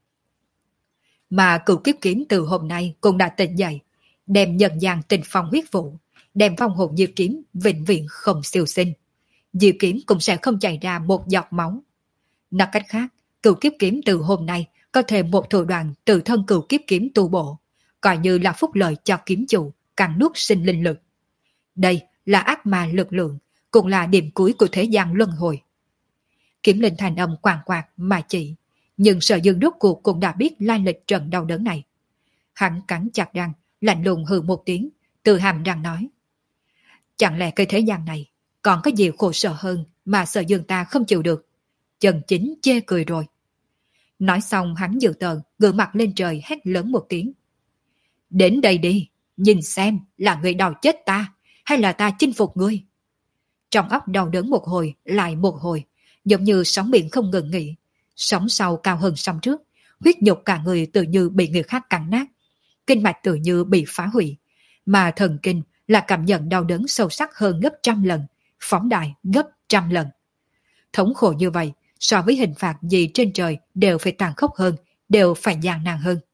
Mà cửu kiếp kiếm từ hôm nay cũng đã tỉnh dậy, đem nhân gian tình phong huyết vụ, đem vong hồn diệp kiếm vĩnh viễn không siêu sinh. Diệp kiếm cũng sẽ không chảy ra một giọt máu. Nói cách khác, cửu kiếp kiếm từ hôm nay có thêm một thủ đoạn từ thân cửu kiếp kiếm tu bộ, coi như là phúc lợi cho kiếm chủ, cắn nuốt sinh linh lực. Đây là ác ma lực lượng, cũng là điểm cuối của thế gian luân hồi. Kiếm Linh thành âm quàng quạt mà chỉ, nhưng Sở Dương rốt cuộc cũng đã biết lai lịch trận đau đớn này. Hắn cắn chặt răng, lạnh lùng hừ một tiếng, từ hàm răng nói. Chẳng lẽ cái thế gian này còn có gì khổ sở hơn mà Sở Dương ta không chịu được? Chân chính chê cười rồi. Nói xong hắn dự tợn, ngửa mặt lên trời hét lớn một tiếng. Đến đây đi, nhìn xem là người đòi chết ta, hay là ta chinh phục ngươi. Trong óc đau đớn một hồi, lại một hồi, giống như sóng biển không ngừng nghỉ. Sóng sau cao hơn sóng trước, huyết nhục cả người tự như bị người khác cắn nát, kinh mạch tự như bị phá hủy, mà thần kinh là cảm nhận đau đớn sâu sắc hơn gấp trăm lần, phóng đại gấp trăm lần. Thống khổ như vậy, so với hình phạt gì trên trời đều phải tàn khốc hơn, đều phải gian nan hơn.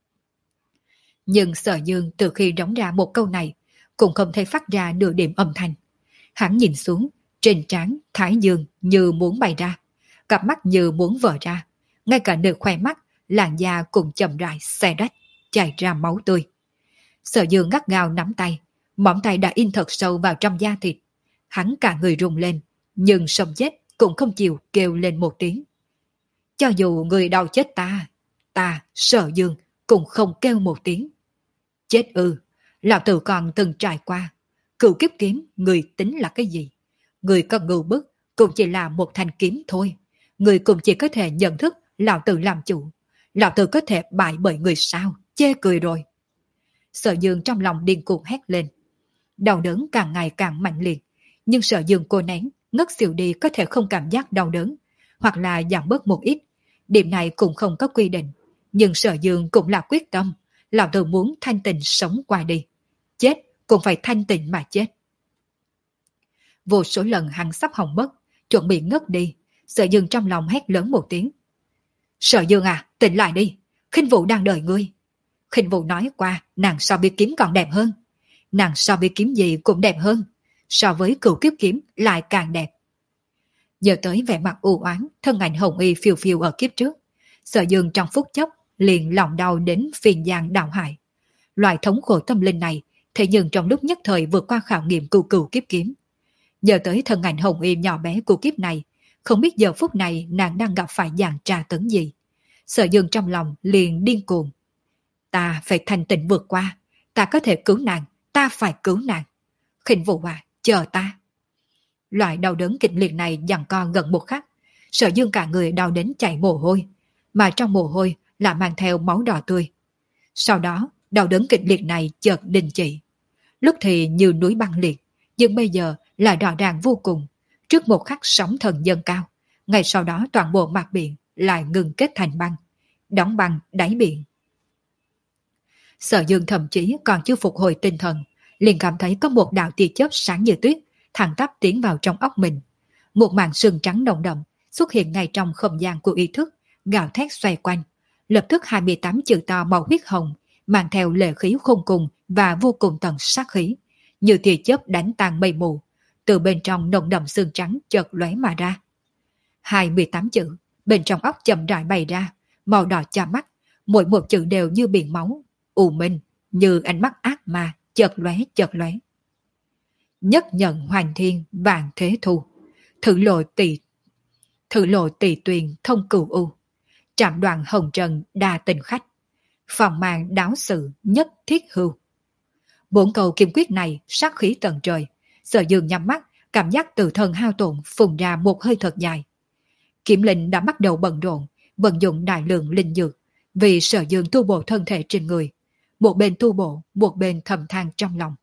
Nhưng Sở Dương từ khi đóng ra một câu này, cũng không thể phát ra nửa điểm âm thanh. Hắn nhìn xuống, trên trán Thái Dương như muốn bay ra, cặp mắt như muốn vỡ ra, ngay cả nửa khoe mắt, làn da cũng chậm rãi xé rách, chảy ra máu tươi. Sở Dương gắt gao nắm tay, móng tay đã in thật sâu vào trong da thịt. Hắn cả người rung lên, nhưng sống chết cũng không chịu kêu lên một tiếng. Cho dù người đau chết ta, ta, Sở Dương, cũng không kêu một tiếng. Chết ư, lão tử còn từng trải qua. Cửu kiếp kiếm, người tính là cái gì? Người có ngưu bức, cũng chỉ là một thanh kiếm thôi. Người cũng chỉ có thể nhận thức lão tử làm chủ. Lão tử có thể bại bởi người sao, chê cười rồi. Sở Dương trong lòng điên cuồng hét lên. Đau đớn càng ngày càng mạnh liệt, nhưng Sở Dương cô nén, ngất xỉu đi có thể không cảm giác đau đớn, hoặc là giảm bớt một ít. Điểm này cũng không có quy định, nhưng Sở Dương cũng là quyết tâm. Lão tử muốn thanh tịnh sống qua đi. Chết cũng phải thanh tịnh mà chết. Vô số lần hắn sắp hỏng mất, chuẩn bị ngất đi, Sở Dương trong lòng hét lớn một tiếng. Sở Dương à, tỉnh lại đi, Khinh Vũ đang đợi ngươi. Khinh Vũ nói qua, nàng so với kiếm còn đẹp hơn. Nàng so với kiếm gì cũng đẹp hơn, so với cửu kiếp kiếm lại càng đẹp. Nhớ tới vẻ mặt u oán, thân ảnh hồng y phiêu phiêu ở kiếp trước, Sở Dương trong phút chốc liền lòng đau đến phiền giang đạo hại. Loại thống khổ tâm linh này, thế nhưng trong lúc nhất thời vượt qua khảo nghiệm cửu cửu kiếp kiếm. Nhớ tới thân ảnh hồng y nhỏ bé của kiếp này, không biết giờ phút này nàng đang gặp phải dạng tra tấn gì. Sở Dương trong lòng liền điên cuồng. Ta phải thành tịnh vượt qua, ta có thể cứu nàng, ta phải cứu nàng. Khinh Vũ à, chờ ta. Loại đau đớn kịch liệt này giằng co gần một khắc, Sở Dương cả người đau đến chảy mồ hôi, mà trong mồ hôi là mang theo máu đỏ tươi. Sau đó, đau đớn kịch liệt này chợt đình chỉ. Lúc thì như núi băng liệt, nhưng bây giờ là rõ ràng vô cùng. Trước một khắc sóng thần dâng cao, ngay sau đó toàn bộ mặt biển lại ngừng kết thành băng, đóng băng đáy biển. Sở Dương thậm chí còn chưa phục hồi tinh thần, liền cảm thấy có một đạo tia chớp sáng như tuyết thẳng tắp tiến vào trong óc mình. Một màn sương trắng nồng đậm xuất hiện ngay trong không gian của ý thức, gào thét xoay quanh. Lập tức hai mươi tám chữ to màu huyết hồng, mang theo lệ khí khôn cùng và vô cùng tận sát khí, như tia chớp đánh tan mây mù, từ bên trong nồng đậm sương trắng chợt lóe mà ra. hai mươi tám chữ, bên trong óc chậm rãi bày ra, màu đỏ cha mắt, mỗi một chữ đều như biển máu, u minh, như ánh mắt ác ma, chợt lóe chợt lóe. Nhất nhận hoành thiên vạn thế thu, thử lộ tỷ thử lộ tỷ tuyền thông cửu u, trạm đoạn hồng trần đa tình khách, phòng màng đáo sự nhất thiết hưu. Bốn câu kiếm quyết này sát khí tận trời. Sở Dương nhắm mắt, cảm giác tự thân hao tổn, phun ra một hơi thật dài. Kiếm linh đã bắt đầu bận rộn, vận dụng đại lượng linh dược, vì Sở Dương tu bổ thân thể trên người. Một bên tu bổ, một bên thầm than trong lòng.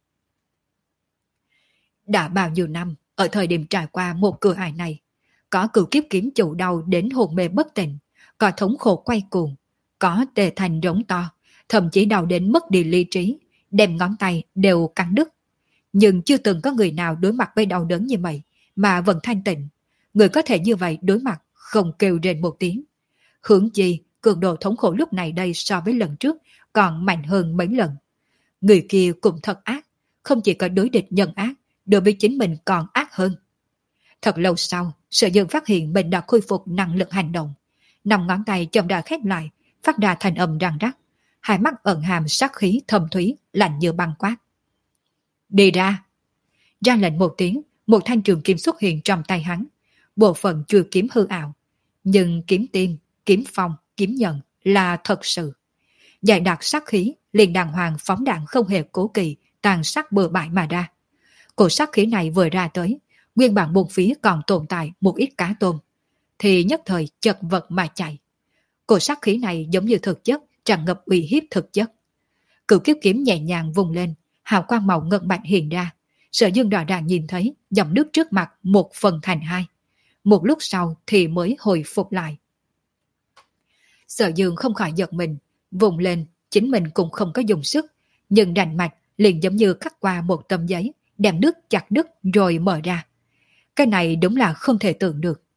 Đã bao nhiêu năm, ở thời điểm trải qua một cửa ải này, có cửu kiếp kiếm chủ đau đến hồn mê bất tỉnh, có thống khổ quay cuồng, có tê thành rống to, thậm chí đau đến mất đi lý trí, đem ngón tay đều cắn đứt. Nhưng chưa từng có người nào đối mặt với đau đớn như vậy mà vẫn thanh tịnh. Người có thể như vậy đối mặt không kêu rên một tiếng. Hướng chi, cường độ thống khổ lúc này đây so với lần trước còn mạnh hơn mấy lần. Người kia cũng thật ác, không chỉ có đối địch nhân ác, đối với chính mình còn ác hơn. Thật lâu sau, Sở Dương phát hiện mình đã khôi phục năng lực hành động. Năm ngón tay chậm đã khép lại, phát ra thành âm răng rắc. Hai mắt ẩn hàm sát khí thâm thúy, lạnh như băng quát. Đi ra! Ra lệnh một tiếng, một thanh trường kiếm xuất hiện trong tay hắn. Bộ phận chui kiếm hư ảo. Nhưng kiếm tiên, kiếm phong, kiếm nhận là thật sự. Giải đạt sát khí, liền đàng hoàng phóng đạn không hề cố kỵ, tàn sát bừa bãi mà ra. Cổ sát khí này vừa ra tới, nguyên bản bốn phía còn tồn tại một ít cá tôm, thì nhất thời chật vật mà chạy. Cổ sát khí này giống như thực chất, tràn ngập uy hiếp thực chất. Cửu kiếp kiếm nhẹ nhàng vùng lên, hào quang màu ngân bạch hiện ra. Sở Dương rõ ràng nhìn thấy dòng nước trước mặt một phần thành hai. Một lúc sau thì mới hồi phục lại. Sở Dương không khỏi giật mình, vùng lên, chính mình cũng không có dùng sức, nhưng rành mạch liền giống như cắt qua một tấm giấy, đem nước chặt đứt rồi mở ra. Cái này đúng là không thể tưởng được.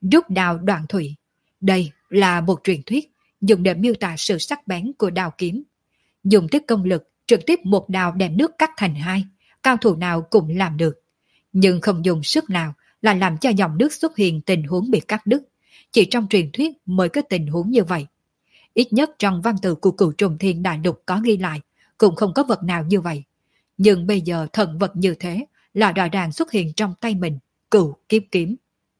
Rút đao đoạn thủy. Đây là một truyền thuyết dùng để miêu tả sự sắc bén của đao kiếm. Dùng tiết công lực trực tiếp một đao đem nước cắt thành hai, cao thủ nào cũng làm được. Nhưng không dùng sức nào là làm cho dòng nước xuất hiện tình huống bị cắt đứt. Chỉ trong truyền thuyết mới có tình huống như vậy. Ít nhất trong văn tự của Cửu Trùng Thiên Đại Lục có ghi lại, cũng không có vật nào như vậy. Nhưng bây giờ thần vật như thế là rõ ràng xuất hiện trong tay mình, Cửu Kiếp Kiếm.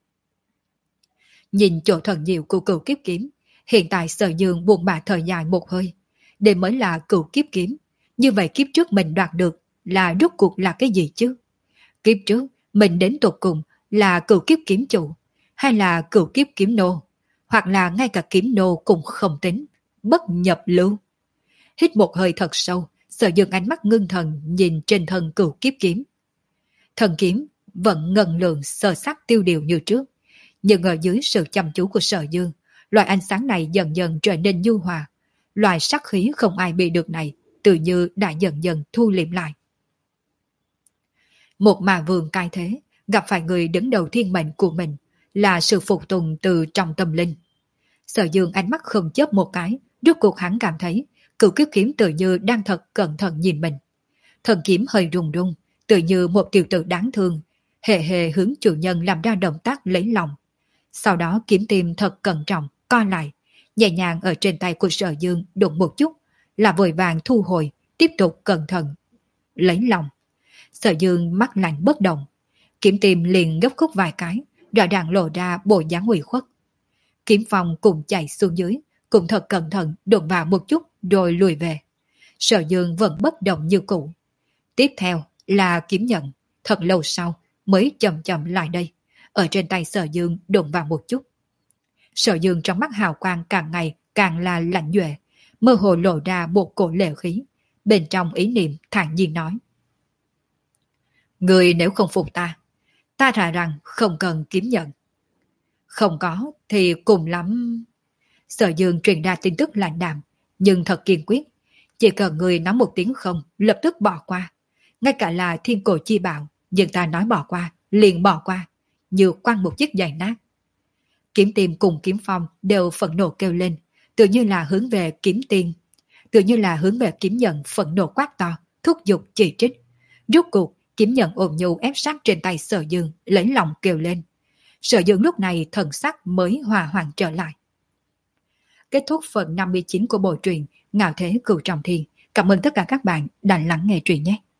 Nhìn chỗ thần diệu của Cửu Kiếp Kiếm, hiện tại Sở Dương buồn bã thời dài một hơi. Đây mới là Cửu Kiếp Kiếm. Như vậy kiếp trước mình đoạt được là rốt cuộc là cái gì chứ? Kiếp trước mình đến tột cùng là Cửu Kiếp Kiếm chủ, hay là Cửu Kiếp Kiếm nô, hoặc là ngay cả kiếm nô cũng không tính, bất nhập lưu. Hít một hơi thật sâu, Sở Dương ánh mắt ngưng thần nhìn trên thân Cửu Kiếp Kiếm. Thần kiếm vẫn ngần lượng sơ sắc tiêu điều như trước, nhưng ở dưới sự chăm chú của Sở Dương, loại ánh sáng này dần dần trở nên nhu hòa. Loại sắc khí không ai bị được này tự như đã dần dần thu liệm lại. Một mà vương cai thế, gặp phải người đứng đầu thiên mệnh của mình, là sự phục tùng từ trong tâm linh. Sở Dương ánh mắt không chớp một cái, rốt cuộc hắn cảm thấy Cửu Kiếp Kiếm tự như đang thật cẩn thận nhìn mình. Thần kiếm hơi rung rung, tự như một tiểu tử đáng thương, hề hề hướng chủ nhân làm ra động tác lấy lòng. Sau đó kiếm tim thật cẩn trọng, co lại, nhẹ nhàng ở trên tay của Sở Dương đụng một chút, là vội vàng thu hồi, tiếp tục cẩn thận lấy lòng. Sở Dương mắt lạnh bất động, kiếm tim liền gấp khúc vài cái, rõ ràng lộ ra bộ dáng ủy khuất. Kiếm phong cùng chạy xuống dưới, cũng thật cẩn thận đụng vào một chút rồi lùi về. Sở Dương vẫn bất động như cũ. Tiếp theo là kiếm nhận, thật lâu sau mới chậm chậm lại đây, ở trên tay Sở Dương đụng vào một chút. Sở Dương trong mắt hào quang càng ngày càng là lạnh duệ, mơ hồ lộ ra một cổ lệ khí, bên trong ý niệm thản nhiên nói: người nếu không phục ta, ta thà rằng không cần kiếm nhận. Không có thì cùng lắm. Sở Dương truyền ra tin tức lạnh đạm, nhưng thật kiên quyết. Chỉ cần người nói một tiếng không, lập tức bỏ qua. Ngay cả là thiên cổ chi bảo, nhưng ta nói bỏ qua, liền bỏ qua, như quăng một chiếc giày nát. Kiếm Tim cùng Kiếm Phong đều phẫn nộ kêu lên, tự như là hướng về Kiếm Tiên, tự như là hướng về Kiếm Nhận phẫn nộ quát to, thúc giục chỉ trích. Rốt cuộc, Kiếm Nhận ôm nhu ép sát trên tay Sở Dương, lấy lòng kêu lên. Sở Dương lúc này thần sắc mới hòa hoãn trở lại. Kết thúc phần năm mươi chín của bộ truyện Ngạo Thế Cửu Trọng Thiên. Cảm ơn tất cả các bạn đã lắng nghe truyện nhé.